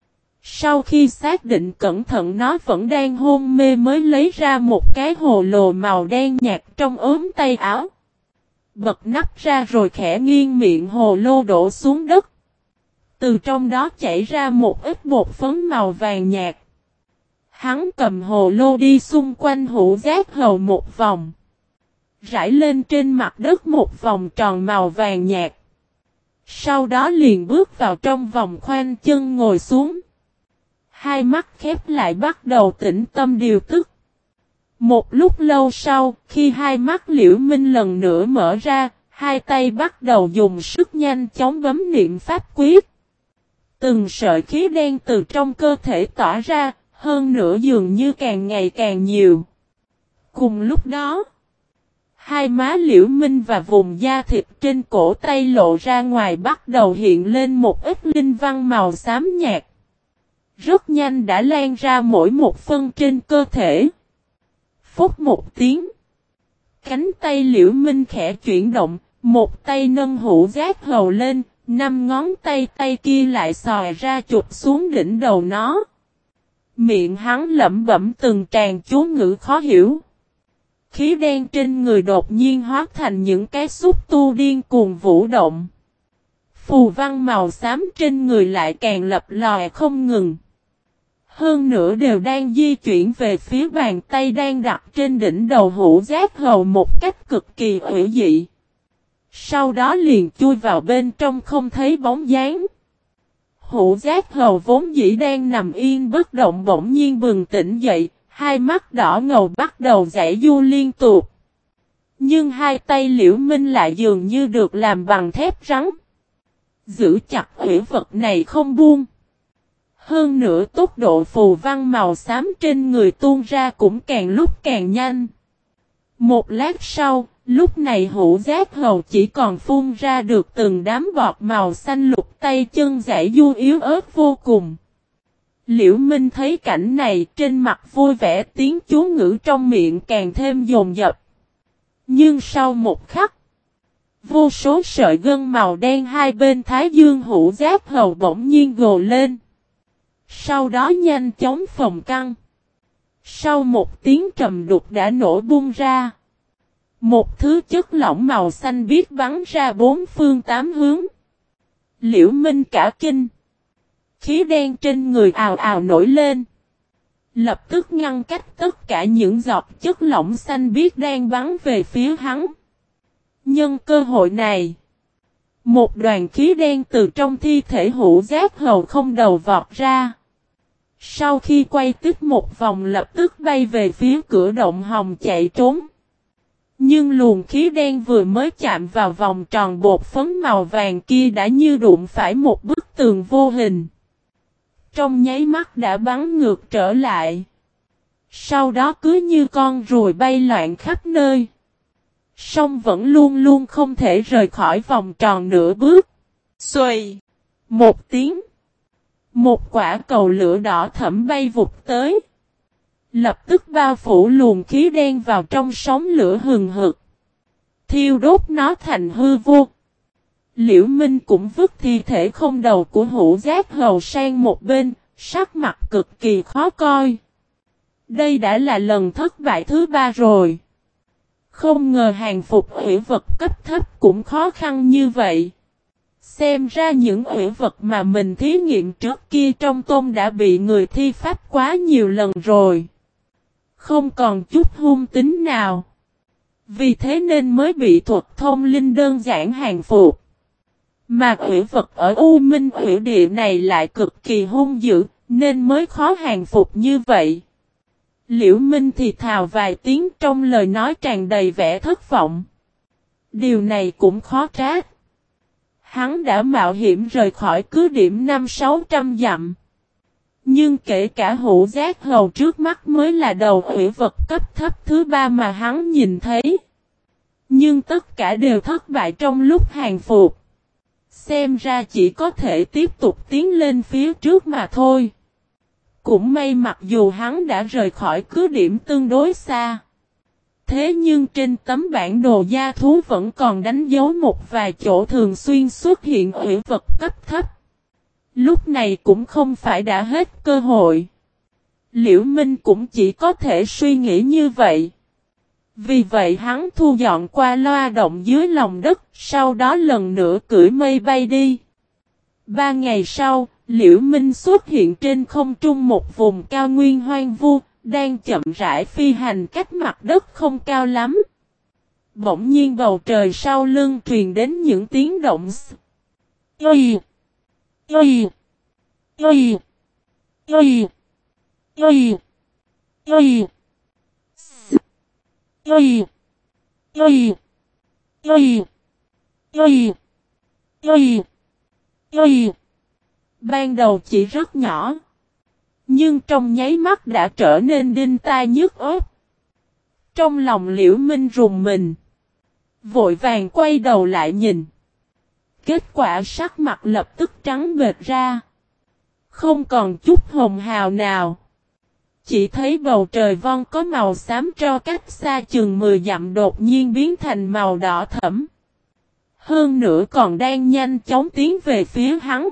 Sau khi xác định cẩn thận nó vẫn đang hôn mê mới lấy ra một cái hồ lô màu đen nhạt trong ốm tay áo. Bật nắp ra rồi khẽ nghiêng miệng hồ lô đổ xuống đất. Từ trong đó chảy ra một ít bột phấn màu vàng nhạt. Hắn cầm hồ lô đi xung quanh hũ giác hầu một vòng. Rải lên trên mặt đất một vòng tròn màu vàng nhạt. Sau đó liền bước vào trong vòng khoanh chân ngồi xuống. Hai mắt khép lại bắt đầu tĩnh tâm điều tức. Một lúc lâu sau, khi hai mắt Liễu Minh lần nữa mở ra, hai tay bắt đầu dùng sức nhanh chóng bấm niệm pháp quyết. Từng sợi khí đen từ trong cơ thể tỏa ra, hơn nữa dường như càng ngày càng nhiều. Cùng lúc đó, hai má Liễu Minh và vùng da thịt trên cổ tay lộ ra ngoài bắt đầu hiện lên một ít linh văn màu xám nhạt. Rất nhanh đã lan ra mỗi một phân trên cơ thể. Phút một tiếng. Cánh tay Liễu Minh khẽ chuyển động, một tay nâng hũ giác hầu lên, 5 ngón tay kia lại xòe ra chụp xuống đỉnh đầu nó. Miệng hắn lẩm bẩm từng tràng chú ngữ khó hiểu. Khí đen trên người đột nhiên hóa thành những cái xúc tu điên cuồng vũ động. Phù văn màu xám trên người lại càng lập lòe không ngừng. Hơn nữa đều đang di chuyển về phía bàn tay đang đặt trên đỉnh đầu hũ giác hầu một cách cực kỳ hủy dị. Sau đó liền chui vào bên trong không thấy bóng dáng. Hũ giác hầu vốn dĩ đang nằm yên bất động bỗng nhiên bừng tỉnh dậy, hai mắt đỏ ngầu bắt đầu giãy giụa liên tục. Nhưng hai tay Liễu Minh lại dường như được làm bằng thép rắn. Giữ chặt hủy vật này không buông. Hơn nữa tốc độ phù văn màu xám trên người tuôn ra cũng càng lúc càng nhanh. Một lát sau, lúc này hũ giác hầu chỉ còn phun ra được từng đám bọt màu xanh lục, tay chân giãy giụa yếu ớt vô cùng. Liễu Minh thấy cảnh này trên mặt vui vẻ, tiếng chú ngữ trong miệng càng thêm dồn dập. Nhưng sau một khắc, vô số sợi gân màu đen hai bên thái dương hũ giác hầu bỗng nhiên gồ lên. Sau đó nhanh chóng phồng căng. Sau một tiếng trầm đục đã nổ bung ra. Một thứ chất lỏng màu xanh biếc bắn ra bốn phương tám hướng. Liễu Minh cả kinh. Khí đen trên người ào ào nổi lên. Lập tức ngăn cách tất cả những giọt chất lỏng xanh biếc đang bắn về phía hắn. Nhân cơ hội này, một đoàn khí đen từ trong thi thể hũ giác hầu không đầu vọt ra. Sau khi quay tiếp một vòng lập tức bay về phía cửa động hồng chạy trốn. Nhưng luồng khí đen vừa mới chạm vào vòng tròn bột phấn màu vàng kia đã như đụng phải một bức tường vô hình. Trong nháy mắt đã bắn ngược trở lại. Sau đó cứ như con ruồi bay loạn khắp nơi. Song vẫn luôn luôn không thể rời khỏi vòng tròn nửa bước. Xuôi! Một tiếng. Một quả cầu lửa đỏ thẫm bay vụt tới. Lập tức bao phủ luồng khí đen vào trong sóng lửa hừng hực. Thiêu đốt nó thành hư vô. Liễu Minh cũng vứt thi thể không đầu của hũ giác hầu sang một bên, sắc mặt cực kỳ khó coi. Đây đã là lần thất bại thứ 3 rồi. Không ngờ hàng phục hủy vật cấp thấp cũng khó khăn như vậy. Xem ra những hủy vật mà mình thí nghiệm trước kia trong tôn đã bị người thi pháp quá nhiều lần rồi. Không còn chút hung tính nào. Vì thế nên mới bị thuật thông linh đơn giản hàng phục. Mà hủy vật ở U Minh hủy địa này lại cực kỳ hung dữ, nên mới khó hàng phục như vậy. Liễu Minh thì thào vài tiếng trong lời nói tràn đầy vẻ thất vọng. Điều này cũng khó trách. Hắn đã mạo hiểm rời khỏi cứ điểm 500-600 dặm. Nhưng kể cả hữu giác hầu trước mắt mới là đầu ủy vật cấp thấp thứ 3 mà hắn nhìn thấy. Nhưng tất cả đều thất bại trong lúc hàng phục. Xem ra chỉ có thể tiếp tục tiến lên phía trước mà thôi. Cũng may mặc dù hắn đã rời khỏi cứ điểm tương đối xa. Thế nhưng trên tấm bản đồ gia thú vẫn còn đánh dấu một vài chỗ thường xuyên xuất hiện ủy vật cấp thấp. Lúc này cũng không phải đã hết cơ hội. Liễu Minh cũng chỉ có thể suy nghĩ như vậy. Vì vậy hắn thu dọn qua loa động dưới lòng đất, sau đó lần nữa cưỡi mây bay đi. 3 ngày sau, Liễu Minh xuất hiện trên không trung một vùng cao nguyên hoang vu, đang chậm rãi phi hành cách mặt đất không cao lắm. Bỗng nhiên bầu trời sau lưng truyền đến những tiếng động y y y y y y y y y y y y. Ban đầu chỉ rất nhỏ, nhưng trong nháy mắt đã trở nên đinh tai nhức óc. Trong lòng Liễu Minh rùng mình, vội vàng quay đầu lại nhìn. Kết quả sắc mặt lập tức trắng bệch ra, không còn chút hồng hào nào. Chỉ thấy bầu trời vong có màu xám tro cách xa chừng 10 dặm đột nhiên biến thành màu đỏ thẫm. Hơn nữa còn đang nhanh chóng tiến về phía hắn.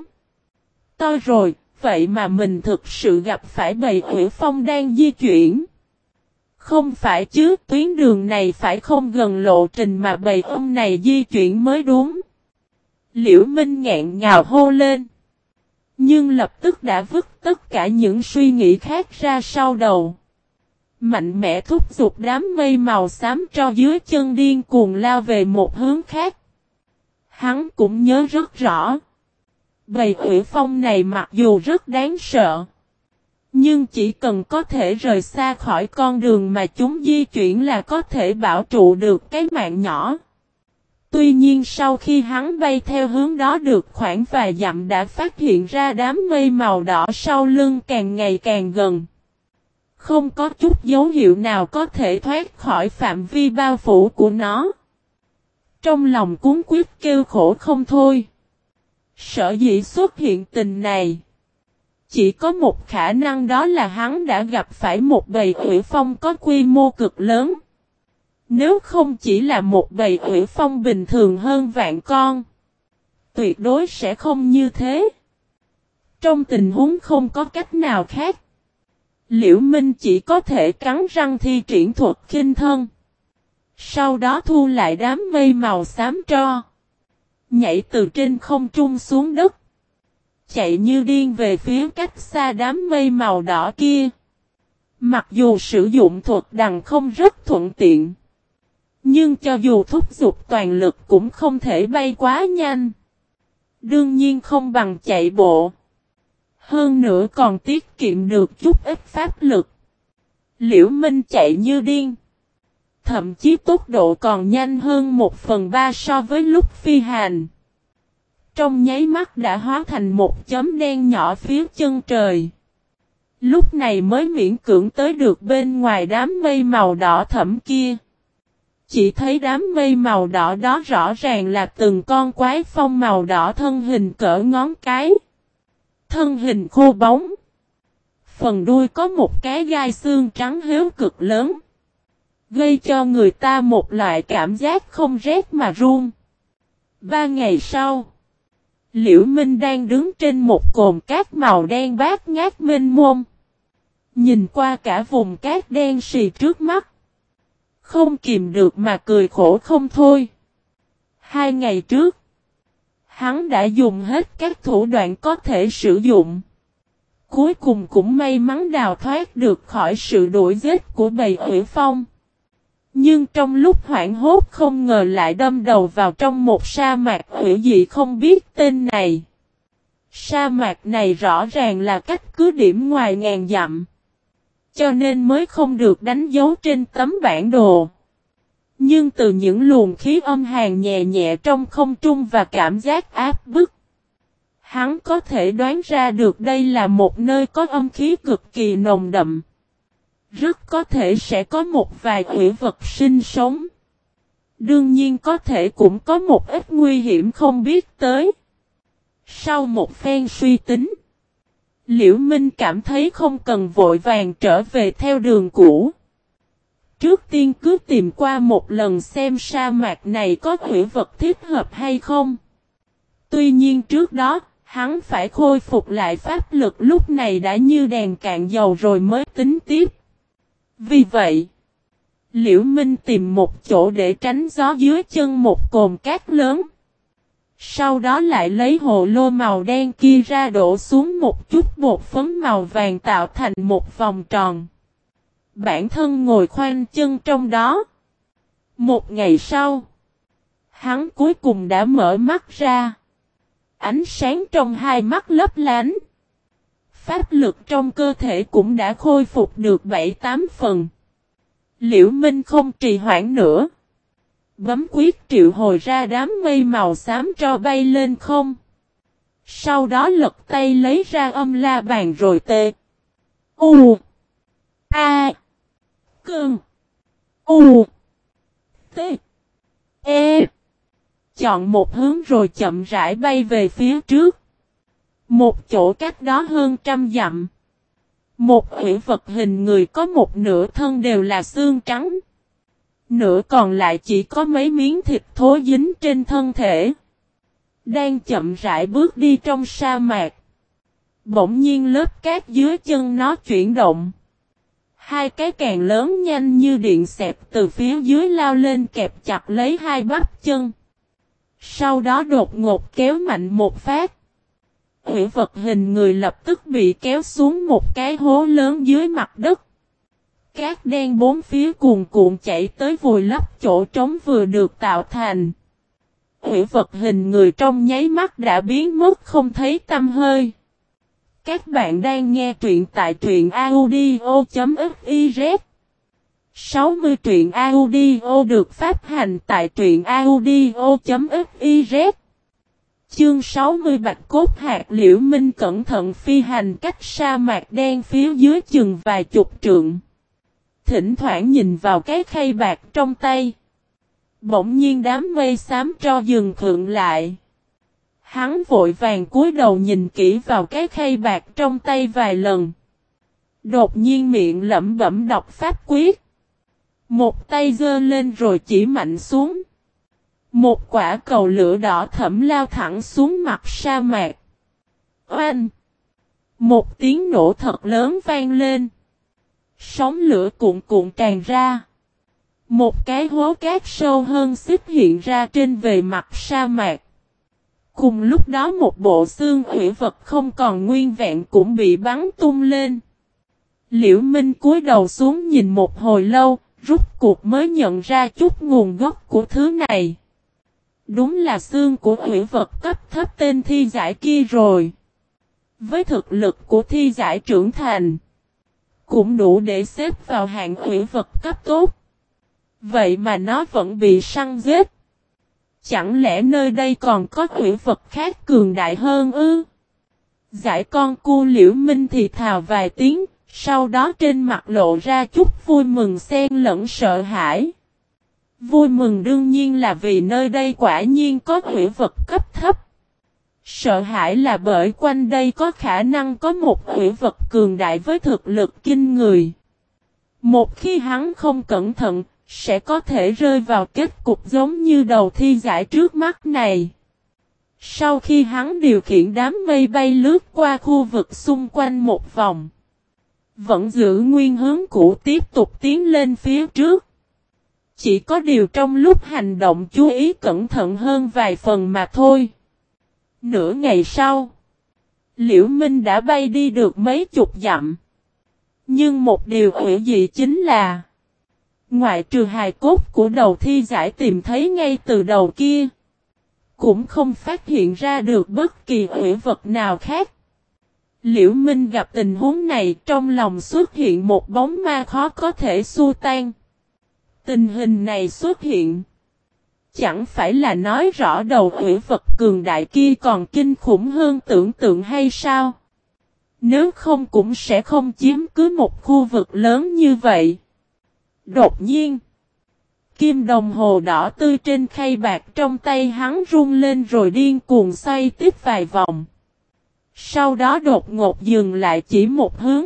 To rồi, vậy mà mình thực sự gặp phải bầy ủy phong đang di chuyển. Không phải chứ, tuyến đường này phải không gần lộ trình mà bầy ong này di chuyển mới đúng. Liễu Minh nghẹn ngào hô lên. Nhưng lập tức đã vứt tất cả những suy nghĩ khác ra sau đầu. Mạnh mẽ thúc giục đám mây màu xám tro dưới chân điên cuồng lao về một hướng khác. Hắn cũng nhớ rất rõ. Bầy ủy phong này mặc dù rất đáng sợ, nhưng chỉ cần có thể rời xa khỏi con đường mà chúng di chuyển là có thể bảo trụ được cái mạng nhỏ. Tuy nhiên sau khi hắn bay theo hướng đó được khoảng vài dặm đã phát hiện ra đám mây màu đỏ sau lưng càng ngày càng gần. Không có chút dấu hiệu nào có thể thoát khỏi phạm vi bao phủ của nó. Trong lòng cuống quyết kêu khổ không thôi. Sở dĩ xuất hiện tình này, chỉ có một khả năng đó là hắn đã gặp phải một bầy ủy phong có quy mô cực lớn. Nếu không chỉ là một bầy ủy phong bình thường hơn vạn con, tuyệt đối sẽ không như thế. Trong tình huống không có cách nào khác, Liễu Minh chỉ có thể cắn răng thi triển thuật khinh thân. Sau đó thu lại đám mây màu xám tro, nhảy từ trên không trung xuống đất, chạy như điên về phía cách xa đám mây màu đỏ kia. Mặc dù sử dụng thuật đằng không rất thuận tiện, nhưng cho dù thúc giục toàn lực cũng không thể bay quá nhanh. Đương nhiên không bằng chạy bộ. Hơn nữa còn tiết kiệm được chút ít pháp lực. Liễu Minh chạy như điên. Thậm chí tốc độ còn nhanh hơn 1/3 so với lúc phi hành. Trong nháy mắt đã hóa thành một chấm đen nhỏ phía chân trời. Lúc này mới miễn cưỡng tới được bên ngoài đám mây màu đỏ thẫm kia. Chỉ thấy đám mây màu đỏ đó rõ ràng là từng con quái phong màu đỏ thân hình cỡ ngón cái. Thân hình khô bóng. Phần đuôi có một cái gai xương trắng héo cực lớn, gây cho người ta một loại cảm giác không rét mà run. 3 ngày sau, Liễu Minh đang đứng trên một cồn cát màu đen bát ngát mênh mông. Nhìn qua cả vùng cát đen sì trước mắt, không kìm được mà cười khổ không thôi. 2 ngày trước, hắn đã dùng hết các thủ đoạn có thể sử dụng. Cuối cùng cũng may mắn đào thoát được khỏi sự đuổi giết của bầy ủy phong. Nhưng trong lúc hoảng hốt không ngờ lại đâm đầu vào trong một sa mạc hủy dị không biết tên này. Sa mạc này rõ ràng là cách cứ điểm ngoài ngàn dặm. cho nên mới không được đánh dấu trên tấm bản đồ. Nhưng từ những luồng khí âm hàn nhẹ nhẹ trong không trung và cảm giác áp bức, hắn có thể đoán ra được đây là một nơi có âm khí cực kỳ nồng đậm. Rất có thể sẽ có một vài quỷ vật sinh sống. Đương nhiên có thể cũng có một ít nguy hiểm không biết tới. Sau một phen suy tính, Liễu Minh cảm thấy không cần vội vàng trở về theo đường cũ. Trước tiên cứ tìm qua một lần xem sa mạc này có quỷ vật thích hợp hay không. Tuy nhiên trước đó, hắn phải khôi phục lại pháp lực lúc này đã như đèn cạn dầu rồi mới tính tiếp. Vì vậy, Liễu Minh tìm một chỗ để tránh gió dưới chân một cồn cát lớn. Sau đó lại lấy hồ lô màu đen kia ra đổ xuống một chút bột phấn màu vàng tạo thành một vòng tròn. Bản thân ngồi khoanh chân trong đó. Một ngày sau, hắn cuối cùng đã mở mắt ra. Ánh sáng trong hai mắt lấp lánh. Pháp lực trong cơ thể cũng đã khôi phục được 7-8 phần. Liễu Minh không trì hoãn nữa. Bấm quyết triệu hồi ra đám mây màu xám cho bay lên không. Sau đó lật tay lấy ra âm la bàn rồi tê. U. A. Cơn. U. T. E. Chọn một hướng rồi chậm rãi bay về phía trước. Một chỗ cách đó hơn 100 dặm. Một quỷ vật hình người có một nửa thân đều là xương trắng. Nửa còn lại chỉ có mấy miếng thịt thối dính trên thân thể. Đang chậm rãi bước đi trong sa mạc. Bỗng nhiên lớp cát dưới chân nó chuyển động. Hai cái càng lớn nhanh như điện xẹt từ phía dưới lao lên kẹp chặt lấy hai bắp chân. Sau đó đột ngột kéo mạnh một phát. Quỷ vật hình người lập tức bị kéo xuống một cái hố lớn dưới mặt đất. Cát đen bốn phía cuồn cuộn chảy tới vùi lấp chỗ trống vừa được tạo thành. Quỷ vật hình người trong nháy mắt đã biến mất không thấy tăm hơi. Các bạn đang nghe truyện tại truyện audio.fiz 60 truyện audio được phát hành tại truyện audio.fiz. Chương 60 Bạch cốt hạt. Liễu Minh cẩn thận phi hành cách sa mạc đen phía dưới chừng vài chục trượng. Thỉnh thoảng nhìn vào cái khay bạc trong tay. Bỗng nhiên đám mây xám cho dừng khựng lại. Hắn vội vàng cúi đầu nhìn kỹ vào cái khay bạc trong tay vài lần. Đột nhiên miệng lẩm bẩm đọc pháp quyết. Một tay giơ lên rồi chỉ mạnh xuống. Một quả cầu lửa đỏ thẫm lao thẳng xuống mặt sa mạc. Oanh! Một tiếng nổ thật lớn vang lên. Sóng lửa cuộn cuộn tràn ra. Một cái hố cát sâu hơn xích hiện ra trên bề mặt sa mạc. Cùng lúc đó một bộ xương quỷ vật không còn nguyên vẹn cũng bị bắn tung lên. Liễu Minh cúi đầu xuống nhìn một hồi lâu, rút cuộc mới nhận ra chút nguồn gốc của thứ này. Đúng là xương của quỷ vật cấp thấp tên thi giải kia rồi. Với thực lực của thi giải trưởng thành, cũng đủ để xếp vào hạng quỷ vật cấp tốt. Vậy mà nó vẫn bị săn giết. Chẳng lẽ nơi đây còn có quỷ vật khác cường đại hơn ư? Giải con cu Liễu Minh thì thào vài tiếng, sau đó trên mặt lộ ra chút vui mừng xen lẫn sợ hãi. Vui mừng đương nhiên là vì nơi đây quả nhiên có quỷ vật cấp thấp. Sợ hãi là bởi quanh đây có khả năng có một quỷ vật cường đại với thực lực kinh người. Một khi hắn không cẩn thận, sẽ có thể rơi vào kết cục giống như đầu thi giải trước mắt này. Sau khi hắn điều khiển đám mây bay lướt qua khu vực xung quanh một vòng, vẫn giữ nguyên hướng cũ tiếp tục tiến lên phía trước. Chỉ có điều trong lúc hành động chú ý cẩn thận hơn vài phần mà thôi. Nửa ngày sau, Liễu Minh đã bay đi được mấy chục dặm. Nhưng một điều ủy dị chính là, ngoại trừ hài cốt của đầu thi giải tìm thấy ngay từ đầu kia, cũng không phát hiện ra được bất kỳ quỷ vật nào khác. Liễu Minh gặp tình huống này, trong lòng xuất hiện một bóng ma khó có thể xua tan. Tình hình này xuất hiện, chẳng phải là nói rõ đầu ủy vật cường đại kia còn kinh khủng hơn tưởng tượng hay sao? Nếu không cũng sẽ không chiếm cứ một khu vực lớn như vậy. Đột nhiên, kim đồng hồ đỏ tươi trên khay bạc trong tay hắn rung lên rồi điên cuồng xoay tiếp vài vòng. Sau đó đột ngột dừng lại chỉ một hướng.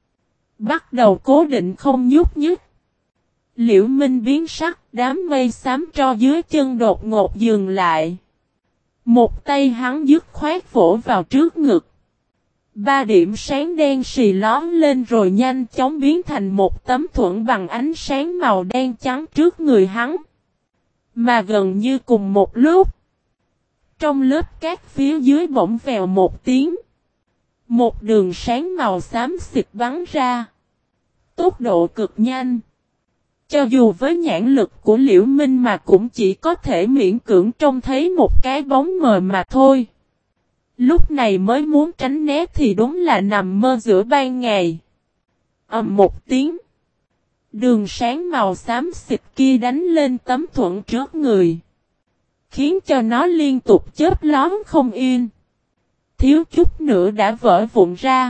Bắt đầu cố định không nhúc nhích. Liễu Minh biến sắc, đám mây xám tro dưới chân đột ngột dừng lại. Một tay hắn dứt khoát vỗ vào trước ngực. 3 điểm sáng đen xì lóm lên rồi nhanh chóng biến thành một tấm thuẫn bằng ánh sáng màu đen trắng trước người hắn. Mà gần như cùng một lúc, trong lớp cát phía dưới bỗng vèo một tiếng. Một đường sáng màu xám xịt bắn ra. Tốc độ cực nhanh. Cho dù với nhãn lực của Liễu Minh mà cũng chỉ có thể miễn cưỡng trông thấy một cái bóng mờ mà thôi. Lúc này mới muốn tránh né thì đúng là nằm mơ giữa ban ngày. Ầm một tiếng. Đường sáng màu xám xịt kia đánh lên tấm thuẫn trước người. Khiến cho nó liên tục chớp lóm không yên. Thiếu chút nữa đã vỡ vụn ra.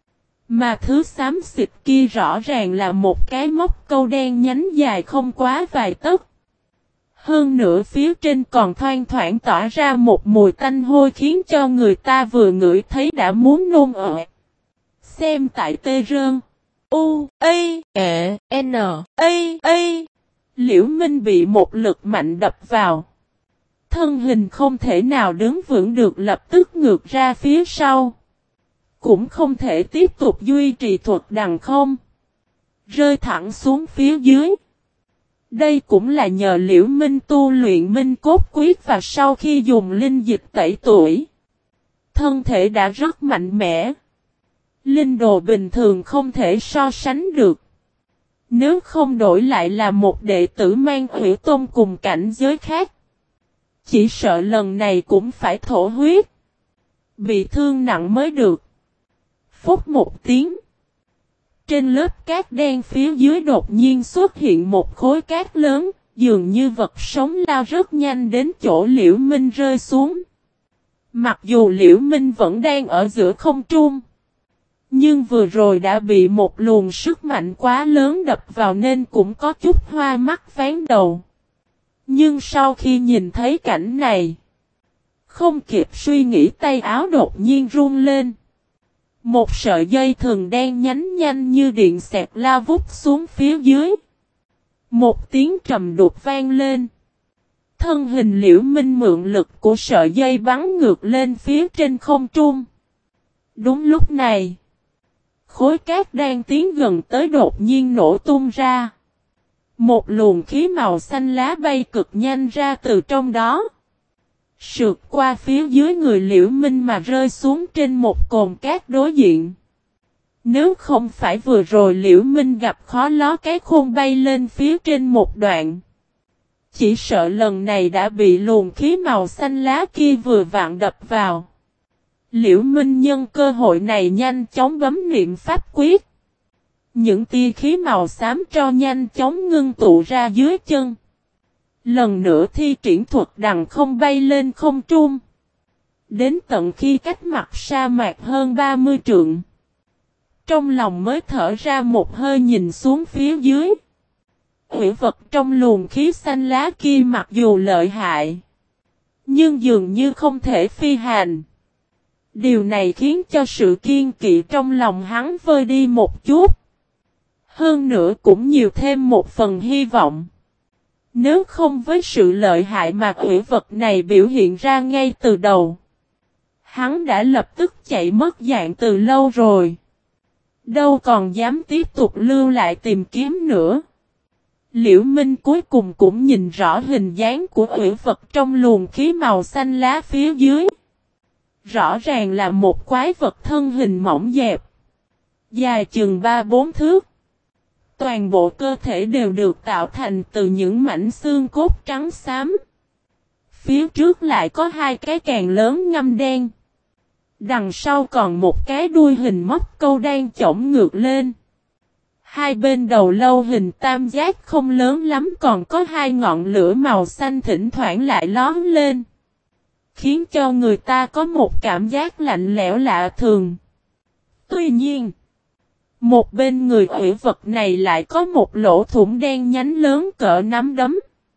Mà thứ xám xịt kia rõ ràng là một cái móc câu đen nhánh dài không quá vài tấc. Hơn nữa phía trên còn thoang thoảng tỏa ra một mùi tanh hôi khiến cho người ta vừa ngửi thấy đã muốn nôn ọe. Xem tại tê rơn. U, A, E, N, A. Liễu Minh bị một lực mạnh đập vào. Thân hình không thể nào đứng vững được, lập tức ngược ra phía sau. Cũng không thể tiếp tục duy trì thuật đằng không. Rơi thẳng xuống phía dưới. Đây cũng là nhờ Liễu Minh tu luyện Minh Cốt Quyết và sau khi dùng linh dịch tẩy tuổi. Thân thể đã rất mạnh mẽ. Linh đồ bình thường không thể so sánh được. Nếu không đổi lại là một đệ tử mang Hủy Tôn cùng cảnh giới khác. Chỉ sợ lần này cũng phải thổ huyết. Bị thương nặng mới được. Phút một tiếng. Trên lớp cát đen phía dưới đột nhiên xuất hiện một khối cát lớn, dường như vật sống lao rất nhanh đến chỗ Liễu Minh rơi xuống. Mặc dù Liễu Minh vẫn đang ở giữa không trung, nhưng vừa rồi đã bị một luồng sức mạnh quá lớn đập vào nên cũng có chút hoa mắt ván đầu. Nhưng sau khi nhìn thấy cảnh này, không kịp suy nghĩ tay áo đột nhiên run lên. Một sợi dây thừng đen nhánh nhanh như điện xẹt lao vút xuống phía dưới. Một tiếng trầm đục vang lên. Thân hình Liễu Minh mượn lực của sợi dây bắn ngược lên phía trên không trung. Đúng lúc này, khối cát đang tiến gần tới đột nhiên nổ tung ra. Một luồng khí màu xanh lá bay cực nhanh ra từ trong đó. Sượt qua phía dưới người Liễu Minh mà rơi xuống trên một cồn cát đối diện. Nếu không phải vừa rồi Liễu Minh gặp khó ló cái khôn bay lên phía trên một đoạn. Chỉ sợ lần này đã bị luồng khí màu xanh lá kia vừa vặn đập vào. Liễu Minh nhân cơ hội này nhanh chóng bấm niệm pháp quyết. Những tia khí màu xám tro nhanh chóng ngưng tụ ra dưới chân. Lần nữa thi triển thuật đằng không bay lên không trung. Đến tận khi cách mặt sa mạc hơn 30 trượng. Trong lòng mới thở ra một hơi nhìn xuống phía dưới. Hủy vật trong luồng khí xanh lá kia mặc dù lợi hại, nhưng dường như không thể phi hành. Điều này khiến cho sự kiên kỵ trong lòng hắn vơi đi một chút. Hơn nữa cũng nhiều thêm một phần hy vọng. Nếu không với sự lợi hại mà hủy vật này biểu hiện ra ngay từ đầu, hắn đã lập tức chạy mất dạng từ lâu rồi. Đâu còn dám tiếp tục lưu lại tìm kiếm nữa. Liễu Minh cuối cùng cũng nhìn rõ hình dáng của hủy vật trong luồng khí màu xanh lá phía dưới. Rõ ràng là một quái vật thân hình mỏng dẹp, dài chừng 3-4 thước. Toàn bộ cơ thể đều được tạo thành từ những mảnh xương cốt trắng xám. Phía trước lại có 2 cái càng lớn ngăm đen. Đằng sau còn một cái đuôi hình móc câu đang chổng ngược lên. Hai bên đầu lâu hình tam giác không lớn lắm còn có hai ngọn lửa màu xanh thỉnh thoảng lại lóm lên. Khiến cho người ta có một cảm giác lạnh lẽo lạ thường. Tuy nhiên, một bên người hủy vật này lại có một lỗ thủng đen nhánh lớn cỡ nắm đấm.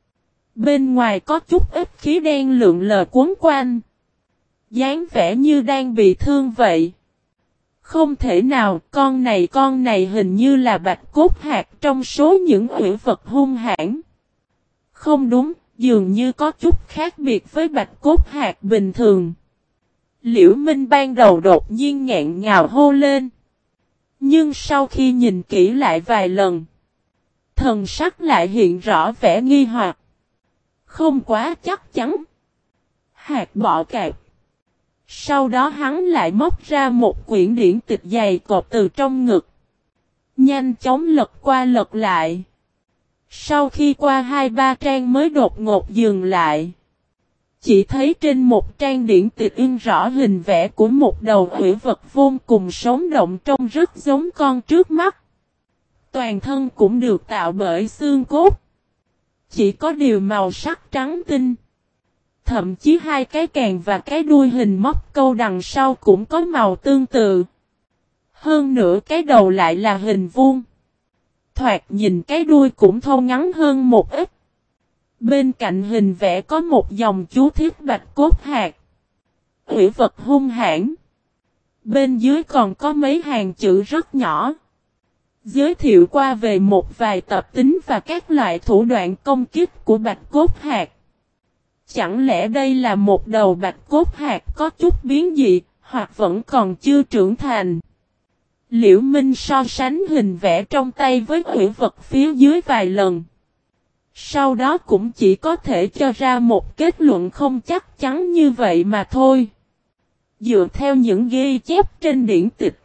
Bên ngoài có chút ít khí đen lượn lờ cuốn quanh. Dáng vẻ như đang bị thương vậy. Không thể nào, con này hình như là bạch cốt hạc trong số những hủy vật hung hãn. Không đúng, dường như có chút khác biệt với bạch cốt hạc bình thường. Liễu Minh ban đầu đột nhiên nghẹn ngào hô lên. Nhưng sau khi nhìn kỹ lại vài lần, thần sắc lại hiện rõ vẻ nghi hoặc. Không quá chắc chắn. Hạt bọ cạp. Sau đó hắn lại móc ra một quyển điển tịch dày cộp từ trong ngực. Nhanh chóng lật qua lật lại. Sau khi qua 2-3 trang mới đột ngột dừng lại. Chỉ thấy trên một trang điển tịch in rõ hình vẽ của một đầu hủy vật vô cùng sống động trông rất giống con trước mắt. Toàn thân cũng được tạo bởi xương cốt. Chỉ có điều màu sắc trắng tinh. Thậm chí hai cái càng và cái đuôi hình móc câu đằng sau cũng có màu tương tự. Hơn nữa cái đầu lại là hình vuông. Thoạt nhìn cái đuôi cũng thô ngắn hơn một ít. Bên cạnh hình vẽ có một dòng chú thích bạch cốt hạc. Hủy vật hung hãn. Bên dưới còn có mấy hàng chữ rất nhỏ. Giới thiệu qua về một vài tập tính và các loại thủ đoạn công kích của bạch cốt hạc. Chẳng lẽ đây là một đầu bạch cốt hạc có chút biến dị, hoặc vẫn còn chưa trưởng thành? Liễu Minh so sánh hình vẽ trong tay với hủy vật phía dưới vài lần. Sau đó cũng chỉ có thể cho ra một kết luận không chắc chắn như vậy mà thôi. Dựa theo những ghi chép trên điển tịch.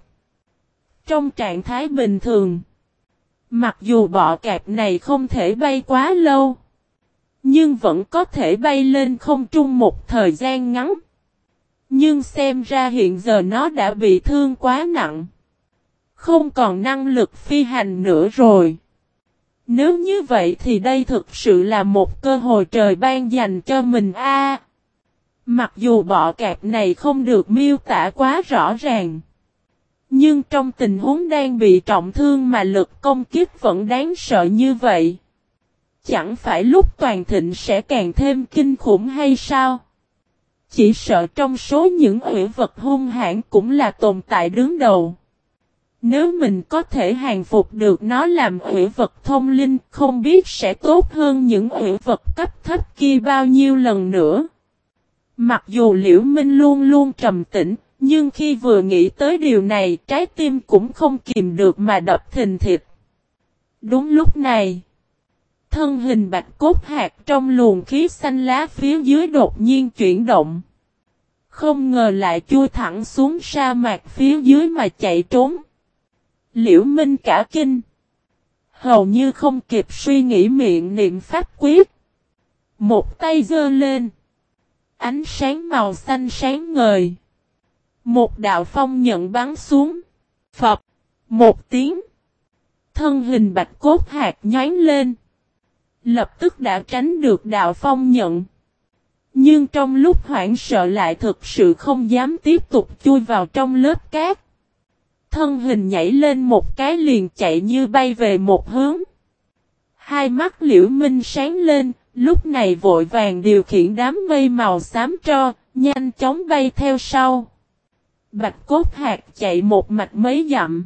Trong trạng thái bình thường, mặc dù bọ cạp này không thể bay quá lâu, nhưng vẫn có thể bay lên không trung một thời gian ngắn. Nhưng xem ra hiện giờ nó đã bị thương quá nặng. Không còn năng lực phi hành nữa rồi. Nếu như vậy thì đây thực sự là một cơ hội trời ban dành cho mình a. Mặc dù bọ cạp này không được miêu tả quá rõ ràng. Nhưng trong tình huống đang bị trọng thương mà lực công kích vẫn đáng sợ như vậy. Chẳng phải lúc toàn thịnh sẽ càng thêm kinh khủng hay sao? Chỉ sợ trong số những hủy vật hung hãn cũng là tồn tại đứng đầu. Nếu mình có thể hàng phục được nó làm hủy vật thông linh không biết sẽ tốt hơn những hủy vật cấp thấp kia bao nhiêu lần nữa. Mặc dù Liễu Minh luôn luôn trầm tĩnh, nhưng khi vừa nghĩ tới điều này trái tim cũng không kìm được mà đập thình thịch. Đúng lúc này, thân hình bạch cốt hạc trong luồng khí xanh lá phía dưới đột nhiên chuyển động. Không ngờ lại chui thẳng xuống sa mạc phía dưới mà chạy trốn. Liễu Minh cả kinh. Hầu như không kịp suy nghĩ miệng niệm pháp quyết. Một tay giơ lên. Ánh sáng màu xanh sáng ngời. Một đạo phong nhận bắn xuống. Phập. Một tiếng. Thân hình bạch cốt hạc nhoáng lên. Lập tức đã tránh được đạo phong nhận. Nhưng trong lúc hoảng sợ lại thực sự không dám tiếp tục chui vào trong lớp cát. Thân hình nhảy lên một cái liền chạy như bay về một hướng. Hai mắt Liễu Minh sáng lên, lúc này vội vàng điều khiển đám mây màu xám tro, nhanh chóng bay theo sau. Bạch cốt hạc chạy một mạch mấy dặm.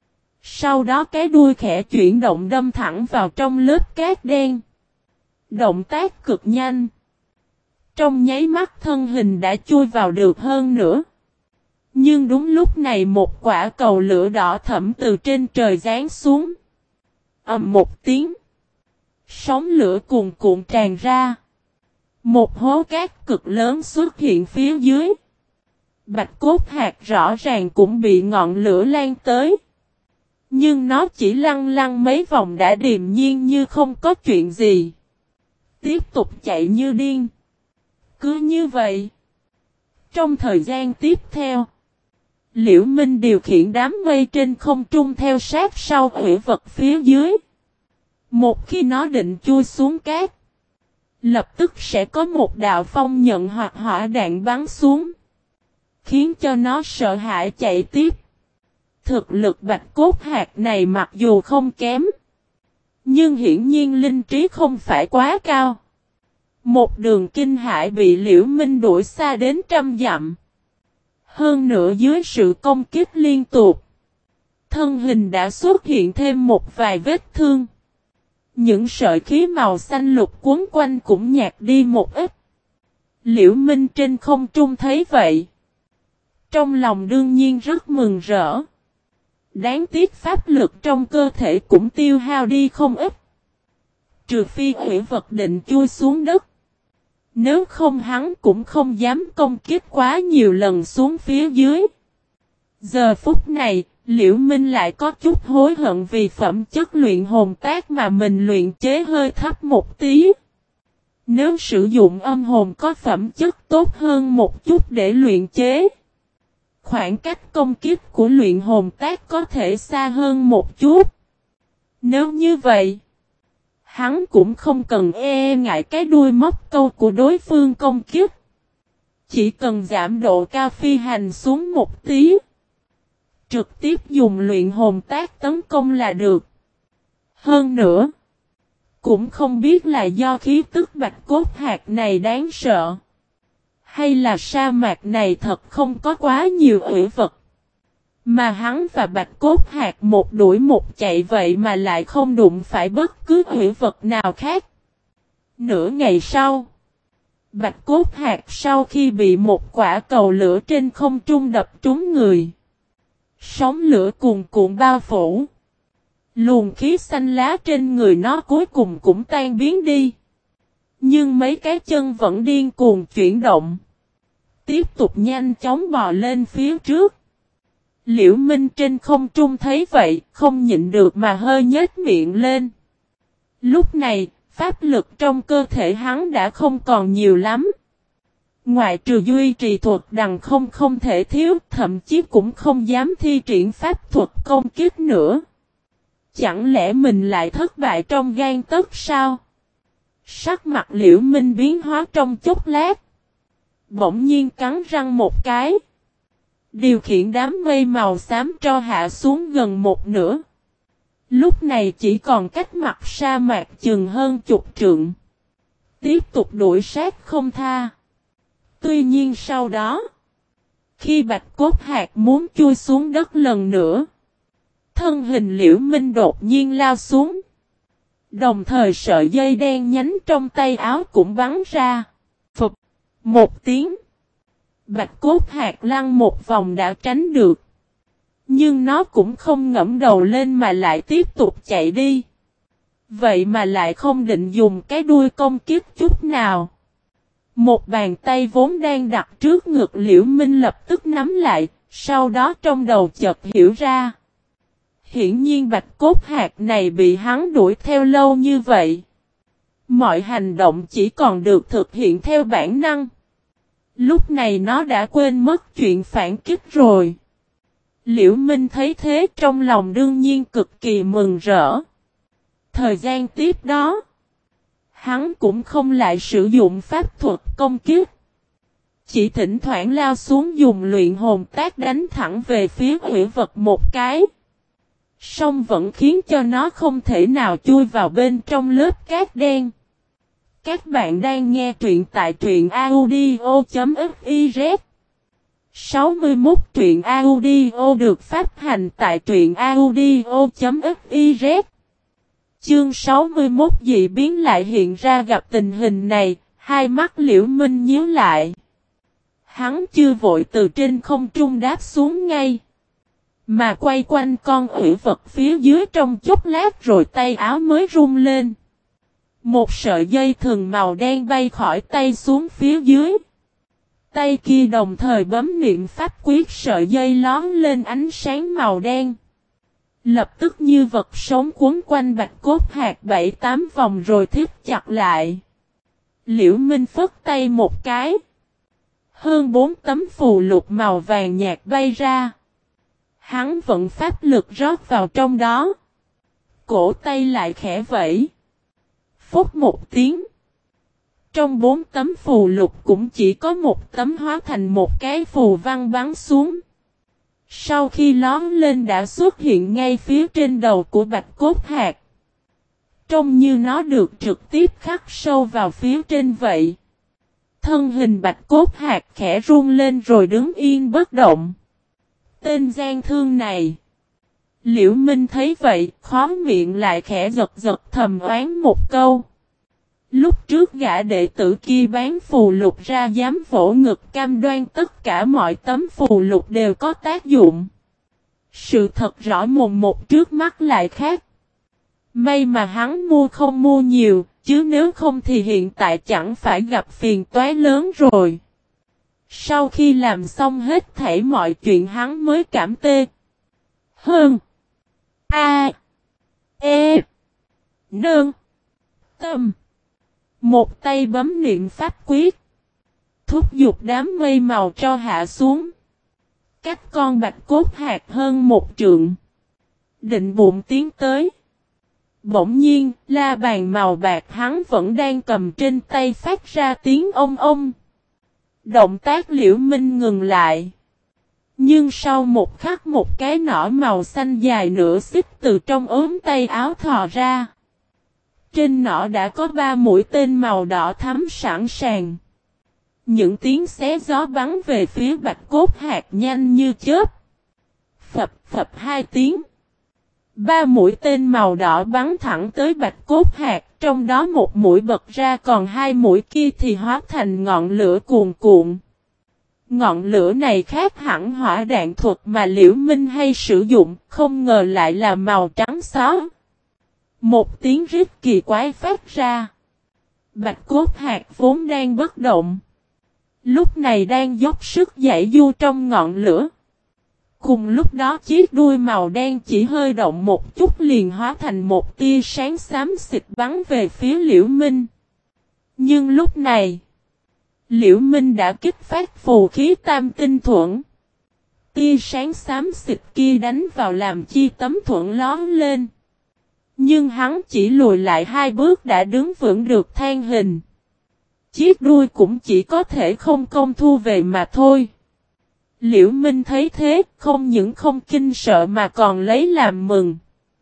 Sau đó cái đuôi khẽ chuyển động đâm thẳng vào trong lớp cát đen. Động tác cực nhanh. Trong nháy mắt thân hình đã chui vào được hơn nữa. Nhưng đúng lúc này một quả cầu lửa đỏ thẫm từ trên trời giáng xuống. Ầm một tiếng. Sóng lửa cuồn cuộn tràn ra. Một hố cát cực lớn xuất hiện phía dưới. Bạch cốt hạc rõ ràng cũng bị ngọn lửa lan tới. Nhưng nó chỉ lăn lăn mấy vòng đã điềm nhiên như không có chuyện gì. Tiếp tục chạy như điên. Cứ như vậy. Trong thời gian tiếp theo. Liễu Minh điều khiển đám mây trên không trung theo sát sau hủy vật phía dưới. Một khi nó định chui xuống cát, lập tức sẽ có một đạo phong nhận hoặc hỏa đạn bắn xuống, khiến cho nó sợ hãi chạy tiếp. Thực lực bạch cốt hạt này mặc dù không kém, nhưng hiển nhiên linh trí không phải quá cao. Một đường kinh hãi bị Liễu Minh đuổi xa đến trăm dặm. Hơn nữa dưới sự công kích liên tục, thân hình đã xuất hiện thêm một vài vết thương. Những sợi khí màu xanh lục cuốn quanh cũng nhạt đi một ít. Liễu Minh trên không trung thấy vậy, trong lòng đương nhiên rất mừng rỡ. Đáng tiếc pháp lực trong cơ thể cũng tiêu hao đi không ít. Trừ phi hủy vật định chui xuống đất. Nếu không hắn cũng không dám công kích quá nhiều lần xuống phía dưới. Giờ phút này, Liễu Minh lại có chút hối hận vì phẩm chất luyện hồn tác mà mình luyện chế hơi thấp một tí. Nếu sử dụng âm hồn có phẩm chất tốt hơn một chút để luyện chế, khoảng cách công kích của luyện hồn tác có thể xa hơn một chút. Nếu như vậy, hắn cũng không cần ngại cái đuôi móc câu của đối phương công kích. Chỉ cần giảm độ cao phi hành xuống một tí, trực tiếp dùng luyện hồn tác tấn công là được. Hơn nữa, cũng không biết là do khí tức bạch cốt hạt này đáng sợ, hay là sa mạc này thật không có quá nhiều ủy vật. Mà hắn và bạch cốt hạt một đuổi một chạy vậy mà lại không đụng phải bất cứ ủy vật nào khác. Nửa ngày sau, bạch cốt hạt sau khi bị một quả cầu lửa trên không trung đập trúng người, sóng lửa cuồn cuộn bao phủ. Luồng khí xanh lá trên người nó cuối cùng cũng tan biến đi. Nhưng mấy cái chân vẫn điên cuồng chuyển động, tiếp tục nhanh chóng bò lên phía trước. Liễu Minh trên không trung thấy vậy, không nhịn được mà hơi nhếch miệng lên. Lúc này, pháp lực trong cơ thể hắn đã không còn nhiều lắm. Ngoại trừ duy trì thuật đằng không thể thiếu, thậm chí cũng không dám thi triển pháp thuật công kích nữa. Chẳng lẽ mình lại thất bại trong gan tấc sao? Sắc mặt Liễu Minh biến hóa trong chốc lát. Bỗng nhiên cắn răng một cái, điều khiển đám mây màu xám tro hạ xuống gần một nửa. Lúc này chỉ còn cách mặt sa mạc chừng hơn chục trượng. Tiếp tục đuổi sát không tha. Tuy nhiên sau đó, khi bạch cốt hạt muốn chui xuống đất lần nữa, thân hình Liễu Minh đột nhiên lao xuống. Đồng thời sợi dây đen nhánh trong tay áo cũng bắn ra. Phụp! Một tiếng. Bạch cốt hạt lăn một vòng đã tránh được. Nhưng nó cũng không ngẫm đầu lên mà lại tiếp tục chạy đi. Vậy mà lại không định dùng cái đuôi công kích chút nào. Một bàn tay vốn đang đặt trước ngực Liễu Minh lập tức nắm lại, sau đó trong đầu chợt hiểu ra. Hiển nhiên bạch cốt hạt này bị hắn đuổi theo lâu như vậy. Mọi hành động chỉ còn được thực hiện theo bản năng. Lúc này nó đã quên mất chuyện phản kích rồi. Liễu Minh thấy thế trong lòng đương nhiên cực kỳ mừng rỡ. Thời gian tiếp đó, hắn cũng không lại sử dụng pháp thuật công kích. Chỉ thỉnh thoảng lao xuống dùng luyện hồn tác đánh thẳng về phía hủy vật một cái. Song vẫn khiến cho nó không thể nào chui vào bên trong lớp cát đen. Các bạn đang nghe truyện tại truyện audio.fiz 61 truyện audio được phát hành tại truyện audio.fiz. Chương 61 dị biến lại hiện ra gặp tình hình này, hai mắt Liễu Minh nhíu lại. Hắn chưa vội từ trên không trung đáp xuống ngay, mà quay quanh con hủy vật phía dưới trong chốc lát rồi tay áo mới rung lên. Một sợi dây thừng màu đen bay khỏi tay xuống phía dưới. Tay kia đồng thời bấm niệm pháp quyết, sợi dây lón lên ánh sáng màu đen. Lập tức như vật sống quấn quanh bạch cốt hạt 7-8 vòng rồi thít chặt lại. Liễu Minh phất tay một cái. Hơn 4 tấm phù lục màu vàng nhạt bay ra. Hắn vận pháp lực rót vào trong đó. Cổ tay lại khẽ vẫy. Phốc một tiếng. Trong 4 tấm phù lục cũng chỉ có một tấm hóa thành một cái phù văn bắn xuống. Sau khi lón lên đã xuất hiện ngay phía trên đầu của Bạch Cốt Hạc. Trông như nó được trực tiếp khắc sâu vào phía trên vậy. Thân hình Bạch Cốt Hạc khẽ run lên rồi đứng yên bất động. Tên gian thương này. Liễu Minh thấy vậy, khóe miệng lại khẽ giật giật thầm oán một câu. Lúc trước gã đệ tử kia bán phù lục ra dám vỗ ngực cam đoan tất cả mọi tấm phù lục đều có tác dụng. Sự thật rõ mồn một trước mắt lại khác. May mà hắn mua không mua nhiều, chứ nếu không thì hiện tại chẳng phải gặp phiền toái lớn rồi. Sau khi làm xong hết thảy mọi chuyện hắn mới cảm tê. Hơn. A. E. Nương. Tâm. Một tay bấm niệm pháp quyết. Thúc giục đám mây màu cho hạ xuống. Cách con Bạch Cốt Hạc hơn 1 trượng. Định bụng tiến tới. Bỗng nhiên, la bàn màu bạc hắn vẫn đang cầm trên tay phát ra tiếng ông ông. Động tác Liễu Minh ngừng lại. Nhưng sau một khắc một cái nỏ màu xanh dài nửa xích từ trong ốm tay áo thò ra. Trên nỏ đã có 3 mũi tên màu đỏ thắm sẵn sàng. Những tiếng xé gió bắn về phía Bạch Cốt Hạc nhanh như chớp. Phập phập 2 tiếng. 3 mũi tên màu đỏ bắn thẳng tới Bạch Cốt Hạc, trong đó một mũi bật ra còn 2 mũi kia thì hóa thành ngọn lửa cuồn cuộn. Ngọn lửa này khác hẳn hỏa đạn thuật mà Liễu Minh hay sử dụng, không ngờ lại là màu trắng xóa. Một tiếng rít kỳ quái phát ra. Bạch Cốt Hạc vốn đang bất động. Lúc này đang dốc sức giãy giụa trong ngọn lửa. Cùng lúc đó chiếc đuôi màu đen chỉ hơi động một chút liền hóa thành một tia sáng xám xịt bắn về phía Liễu Minh. Nhưng lúc này, Liễu Minh đã kích phát phù khí tam tinh thuẫn. Tia sáng xám xịt kia đánh vào làm chi tấm thuẫn lón lên. Nhưng hắn chỉ lùi lại 2 bước đã đứng vững được than hình. Chiếc đuôi cũng chỉ có thể không công thu về mà thôi. Liễu Minh thấy thế, không những không kinh sợ mà còn lấy làm mừng.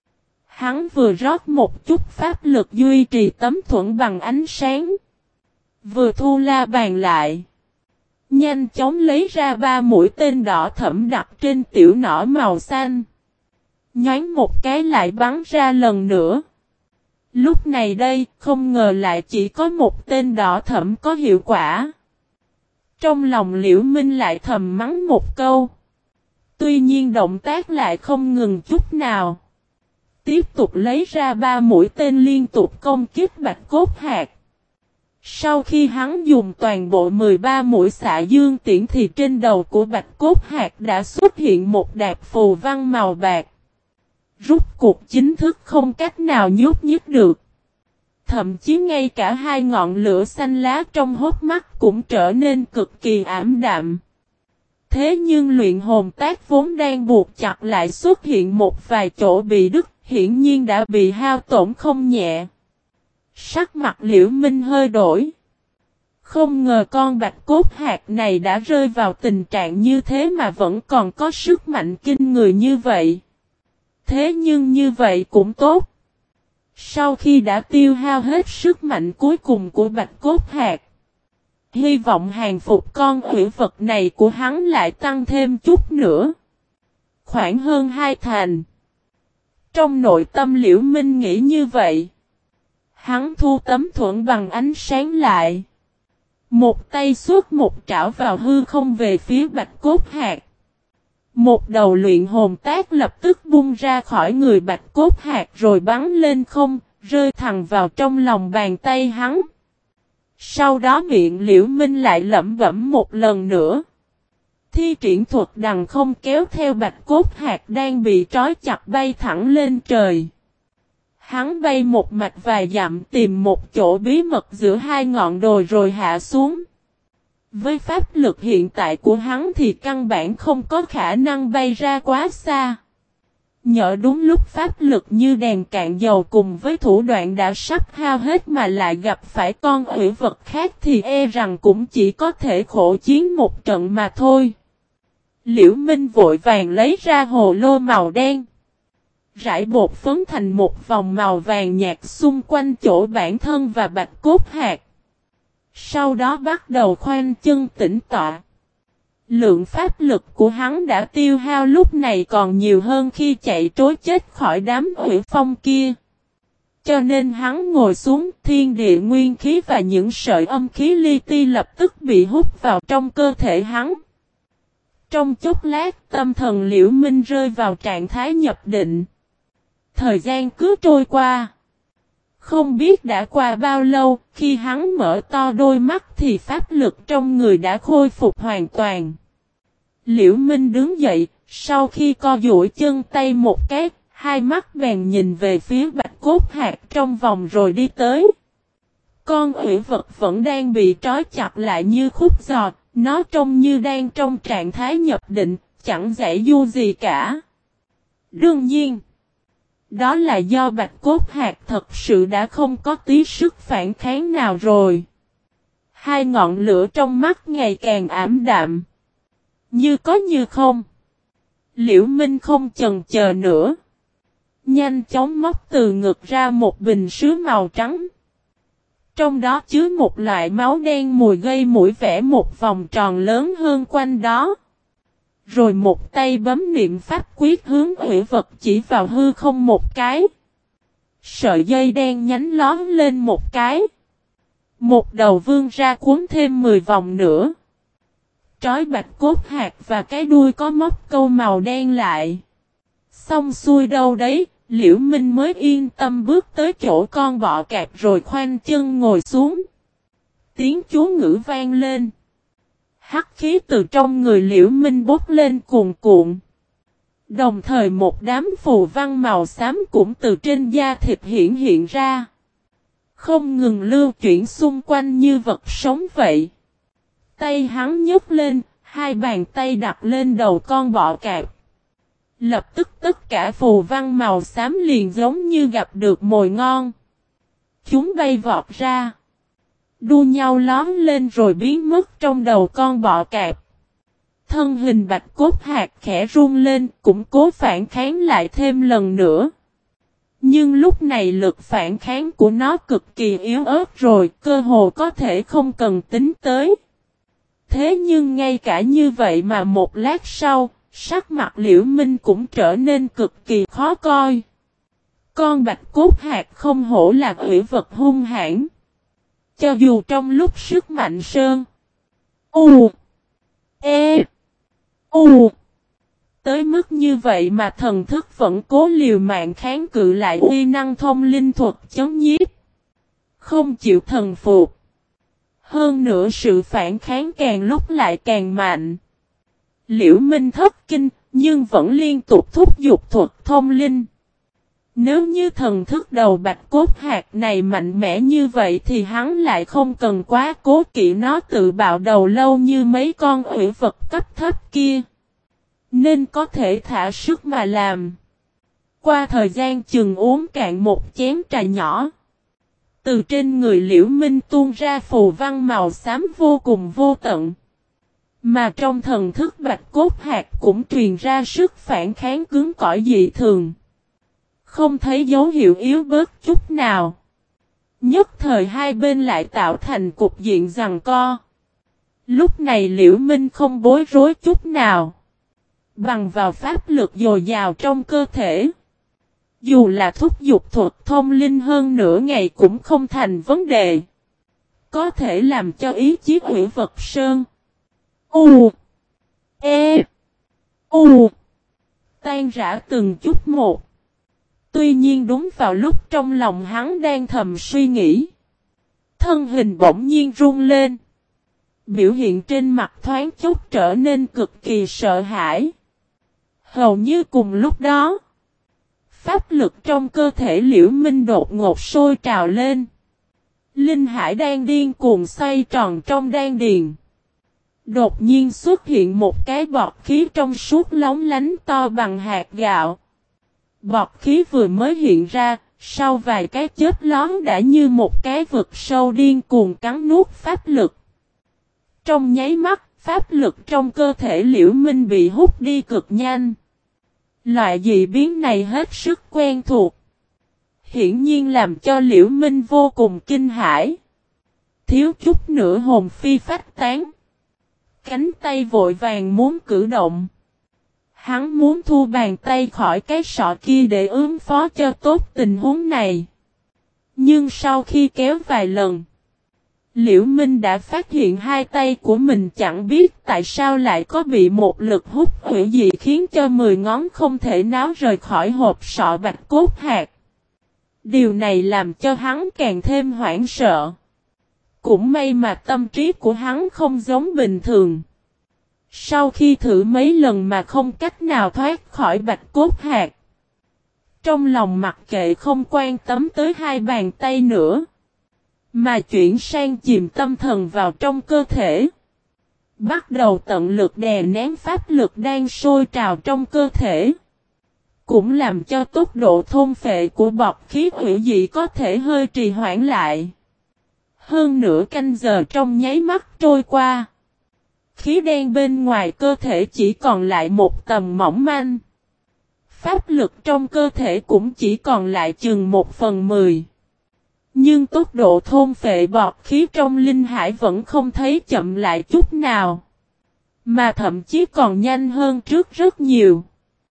Hắn vừa rót một chút pháp lực duy trì tấm thuẫn bằng ánh sáng. Vừa thu la bàn lại. Nhanh chóng lấy ra 3 mũi tên đỏ thẫm đặt trên tiểu nỏ màu xanh. Nhoáng một cái lại bắn ra lần nữa. Lúc này đây, không ngờ lại chỉ có một tên đỏ thẫm có hiệu quả. Trong lòng Liễu Minh lại thầm mắng một câu. Tuy nhiên động tác lại không ngừng chút nào. Tiếp tục lấy ra 3 mũi tên liên tục công kích Bạch Cốt Hạc. Sau khi hắn dùng toàn bộ 13 mũi xạ dương tiễn thì trên đầu của Bạch Cốt Hạc đã xuất hiện một đạp phù văn màu bạc. Rút cuộc chính thức không cách nào nhúc nhích được. Thậm chí ngay cả 2 ngọn lửa xanh lá trong hốc mắt cũng trở nên cực kỳ ảm đạm. Thế nhưng luyện hồn tác vốn đang buộc chặt lại xuất hiện một vài chỗ bị đứt, hiển nhiên đã bị hao tổn không nhẹ. Sắc mặt Liễu Minh hơi đổi. Không ngờ con Bạch Cốt Hạc này đã rơi vào tình trạng như thế mà vẫn còn có sức mạnh kinh người như vậy. Thế nhưng như vậy cũng tốt. Sau khi đã tiêu hao hết sức mạnh cuối cùng của Bạch Cốt Hạc, hy vọng hàng phục con hủy vật này của hắn lại tăng thêm chút nữa. Khoảng hơn 2 thành. Trong nội tâm Liễu Minh nghĩ như vậy. Hắn thu tấm thuẫn bằng ánh sáng lại. Một tay xuất một trảo vào hư không về phía Bạch Cốt Hạc. Một đầu luyện hồn tác lập tức bung ra khỏi người Bạch Cốt Hạc rồi bắn lên không, rơi thẳng vào trong lòng bàn tay hắn. Sau đó miệng Liễu Minh lại lẩm bẩm một lần nữa. Thi triển thuật đằng không kéo theo Bạch Cốt Hạc đang bị trói chặt bay thẳng lên trời. Hắn bay một mạch vài dặm tìm một chỗ bí mật giữa 2 ngọn đồi rồi hạ xuống. Với pháp lực hiện tại của hắn thì căn bản không có khả năng bay ra quá xa. Nhỡ đúng lúc pháp lực như đèn cạn dầu cùng với thủ đoạn đã sắp hao hết mà lại gặp phải con quỷ vật khác thì e rằng cũng chỉ có thể khổ chiến một trận mà thôi. Liễu Minh vội vàng lấy ra hồ lô màu đen. Rải bột phấn thành một vòng màu vàng nhạt xung quanh chỗ bản thân và bạch cốt hạt. Sau đó bắt đầu khoanh chân tĩnh tọa. Lượng pháp lực của hắn đã tiêu hao lúc này còn nhiều hơn khi chạy trối chết khỏi đám hủy phong kia. Cho nên hắn ngồi xuống, thiên địa nguyên khí và những sợi âm khí li ti lập tức bị hút vào trong cơ thể hắn. Trong chốc lát tâm thần Liễu Minh rơi vào trạng thái nhập định. Thời gian cứ trôi qua. Không biết đã qua bao lâu, khi hắn mở to đôi mắt thì pháp lực trong người đã khôi phục hoàn toàn. Liễu Minh đứng dậy, sau khi co duỗi chân tay một cái, hai mắt bèn nhìn về phía bạch cốt hạt trong vòng rồi đi tới. Con quỷ vật vẫn đang bị trói chặt lại như khúc giò, nó trông như đang trong trạng thái nhập định, chẳng giải du gì cả. Đương nhiên, đó là do bạch cốt hạt thật sự đã không có tí sức phản kháng nào rồi. Hai ngọn lửa trong mắt ngày càng ảm đạm. Như có như không. Liễu Minh không chần chờ nữa. Nhanh chóng móc từ ngực ra một bình sứ màu trắng. Trong đó chứa một loại máu đen mùi gây mũi vẽ một vòng tròn lớn hơn quanh đó. Rồi một tay bấm niệm pháp quyết hướng hủy vật chỉ vào hư không một cái. Sợi dây đen nhánh lóm lên một cái. Một đầu vươn ra cuốn thêm 10 vòng nữa. Trói bạch cốt hạt và cái đuôi có móc câu màu đen lại. Xong xuôi đâu đấy, Liễu Minh mới yên tâm bước tới chỗ con bọ cạp rồi khoanh chân ngồi xuống. Tiếng chú ngữ vang lên. Hắc khí từ trong người Liễu Minh bốc lên cuồn cuộn. Đồng thời một đám phù văn màu xám cũng từ trên da thịt hiện ra. Không ngừng lưu chuyển xung quanh như vật sống vậy. Tay hắn nhấc lên, hai bàn tay đặt lên đầu con bọ cạp. Lập tức tất cả phù văn màu xám liền giống như gặp được mồi ngon. Chúng bay vọt ra. Đua nhau lóm lên rồi biến mất trong đầu con bọ cạp. Thân hình bạch cốt hạt khẽ run lên, cũng cố phản kháng lại thêm lần nữa. Nhưng lúc này lực phản kháng của nó cực kỳ yếu ớt rồi, cơ hồ có thể không cần tính tới. Thế nhưng ngay cả như vậy mà một lát sau, sắc mặt Liễu Minh cũng trở nên cực kỳ khó coi. Con bạch cốt hạt không hổ là quỷ vật hung hãn. Cho dù trong lúc sức mạnh sơn. U. E. U. Tới mức như vậy mà thần thức vẫn cố liều mạng kháng cự lại uy năng thông linh thuật chấn nhiếp. Không chịu thần phục. Hơn nữa sự phản kháng càng lúc lại càng mạnh. Liễu Minh thất kinh, nhưng vẫn liên tục thúc giục thuật thông linh. Nếu như thần thức đầu bạch cốt hạt này mạnh mẽ như vậy thì hắn lại không cần quá cố kỵ nó tự bạo đầu lâu như mấy con quỷ vật cấp thấp kia. Nên có thể thả sức mà làm. Qua thời gian chừng uống cạn một chén trà nhỏ. Từ trên người Liễu Minh tuôn ra phù văn màu xám vô cùng vô tận. Mà trong thần thức bạch cốt hạt cũng truyền ra sức phản kháng cứng cỏi dị thường. Không thấy dấu hiệu yếu bớt chút nào. Nhất thời hai bên lại tạo thành cục diện giằng co. Lúc này Liễu Minh không bối rối chút nào. Bằng vào pháp lực dồi dào trong cơ thể. Dù là thúc giục thuật thông linh hơn nửa ngày cũng không thành vấn đề. Có thể làm cho ý chí quỷ vật sơn. U. E. U. Tan rã từng chút một. Tuy nhiên đúng vào lúc trong lòng hắn đang thầm suy nghĩ. Thân hình bỗng nhiên run lên. Biểu hiện trên mặt thoáng chút trở nên cực kỳ sợ hãi. Hầu như cùng lúc đó. Pháp lực trong cơ thể Liễu Minh đột ngột sôi trào lên. Linh hải đang điên cuồng xoay tròn trong đan điền. Đột nhiên xuất hiện một cái bọt khí trong suốt lóng lánh to bằng hạt gạo. Bọt khí vừa mới hiện ra, sau vài cái chớp lón đã như một cái vực sâu điên cuồng cắn nuốt pháp lực. Trong nháy mắt, pháp lực trong cơ thể Liễu Minh bị hút đi cực nhanh. Loại dị biến này hết sức quen thuộc. Hiển nhiên làm cho Liễu Minh vô cùng kinh hãi. Thiếu chút nữa hồn phi phách tán. Cánh tay vội vàng muốn cử động. Hắn muốn thu bàn tay khỏi cái sọ kia để ứng phó cho tốt tình huống này. Nhưng sau khi kéo vài lần, Liễu Minh đã phát hiện hai tay của mình chẳng biết tại sao lại có bị một lực hút hủy dị khiến cho 10 ngón không thể náo rời khỏi hộp sọ bạch cốt hạt. Điều này làm cho hắn càng thêm hoảng sợ. Cũng may mà tâm trí của hắn không giống bình thường. Sau khi thử mấy lần mà không cách nào thoát khỏi bạch cốt hạt, trong lòng mặc kệ không quan tâm tới hai bàn tay nữa, mà chuyển sang chìm tâm thần vào trong cơ thể. Bắt đầu tận lực đè nén pháp lực đang sôi trào trong cơ thể. Cũng làm cho tốc độ thôn phệ của bọt khí hủy dị có thể hơi trì hoãn lại. Hơn nửa canh giờ trong nháy mắt trôi qua. Khí đen bên ngoài cơ thể chỉ còn lại một tầng mỏng manh. Pháp lực trong cơ thể cũng chỉ còn lại chừng 1/10. Nhưng tốc độ thôn phệ bọt khí trong linh hải vẫn không thấy chậm lại chút nào. Mà thậm chí còn nhanh hơn trước rất nhiều.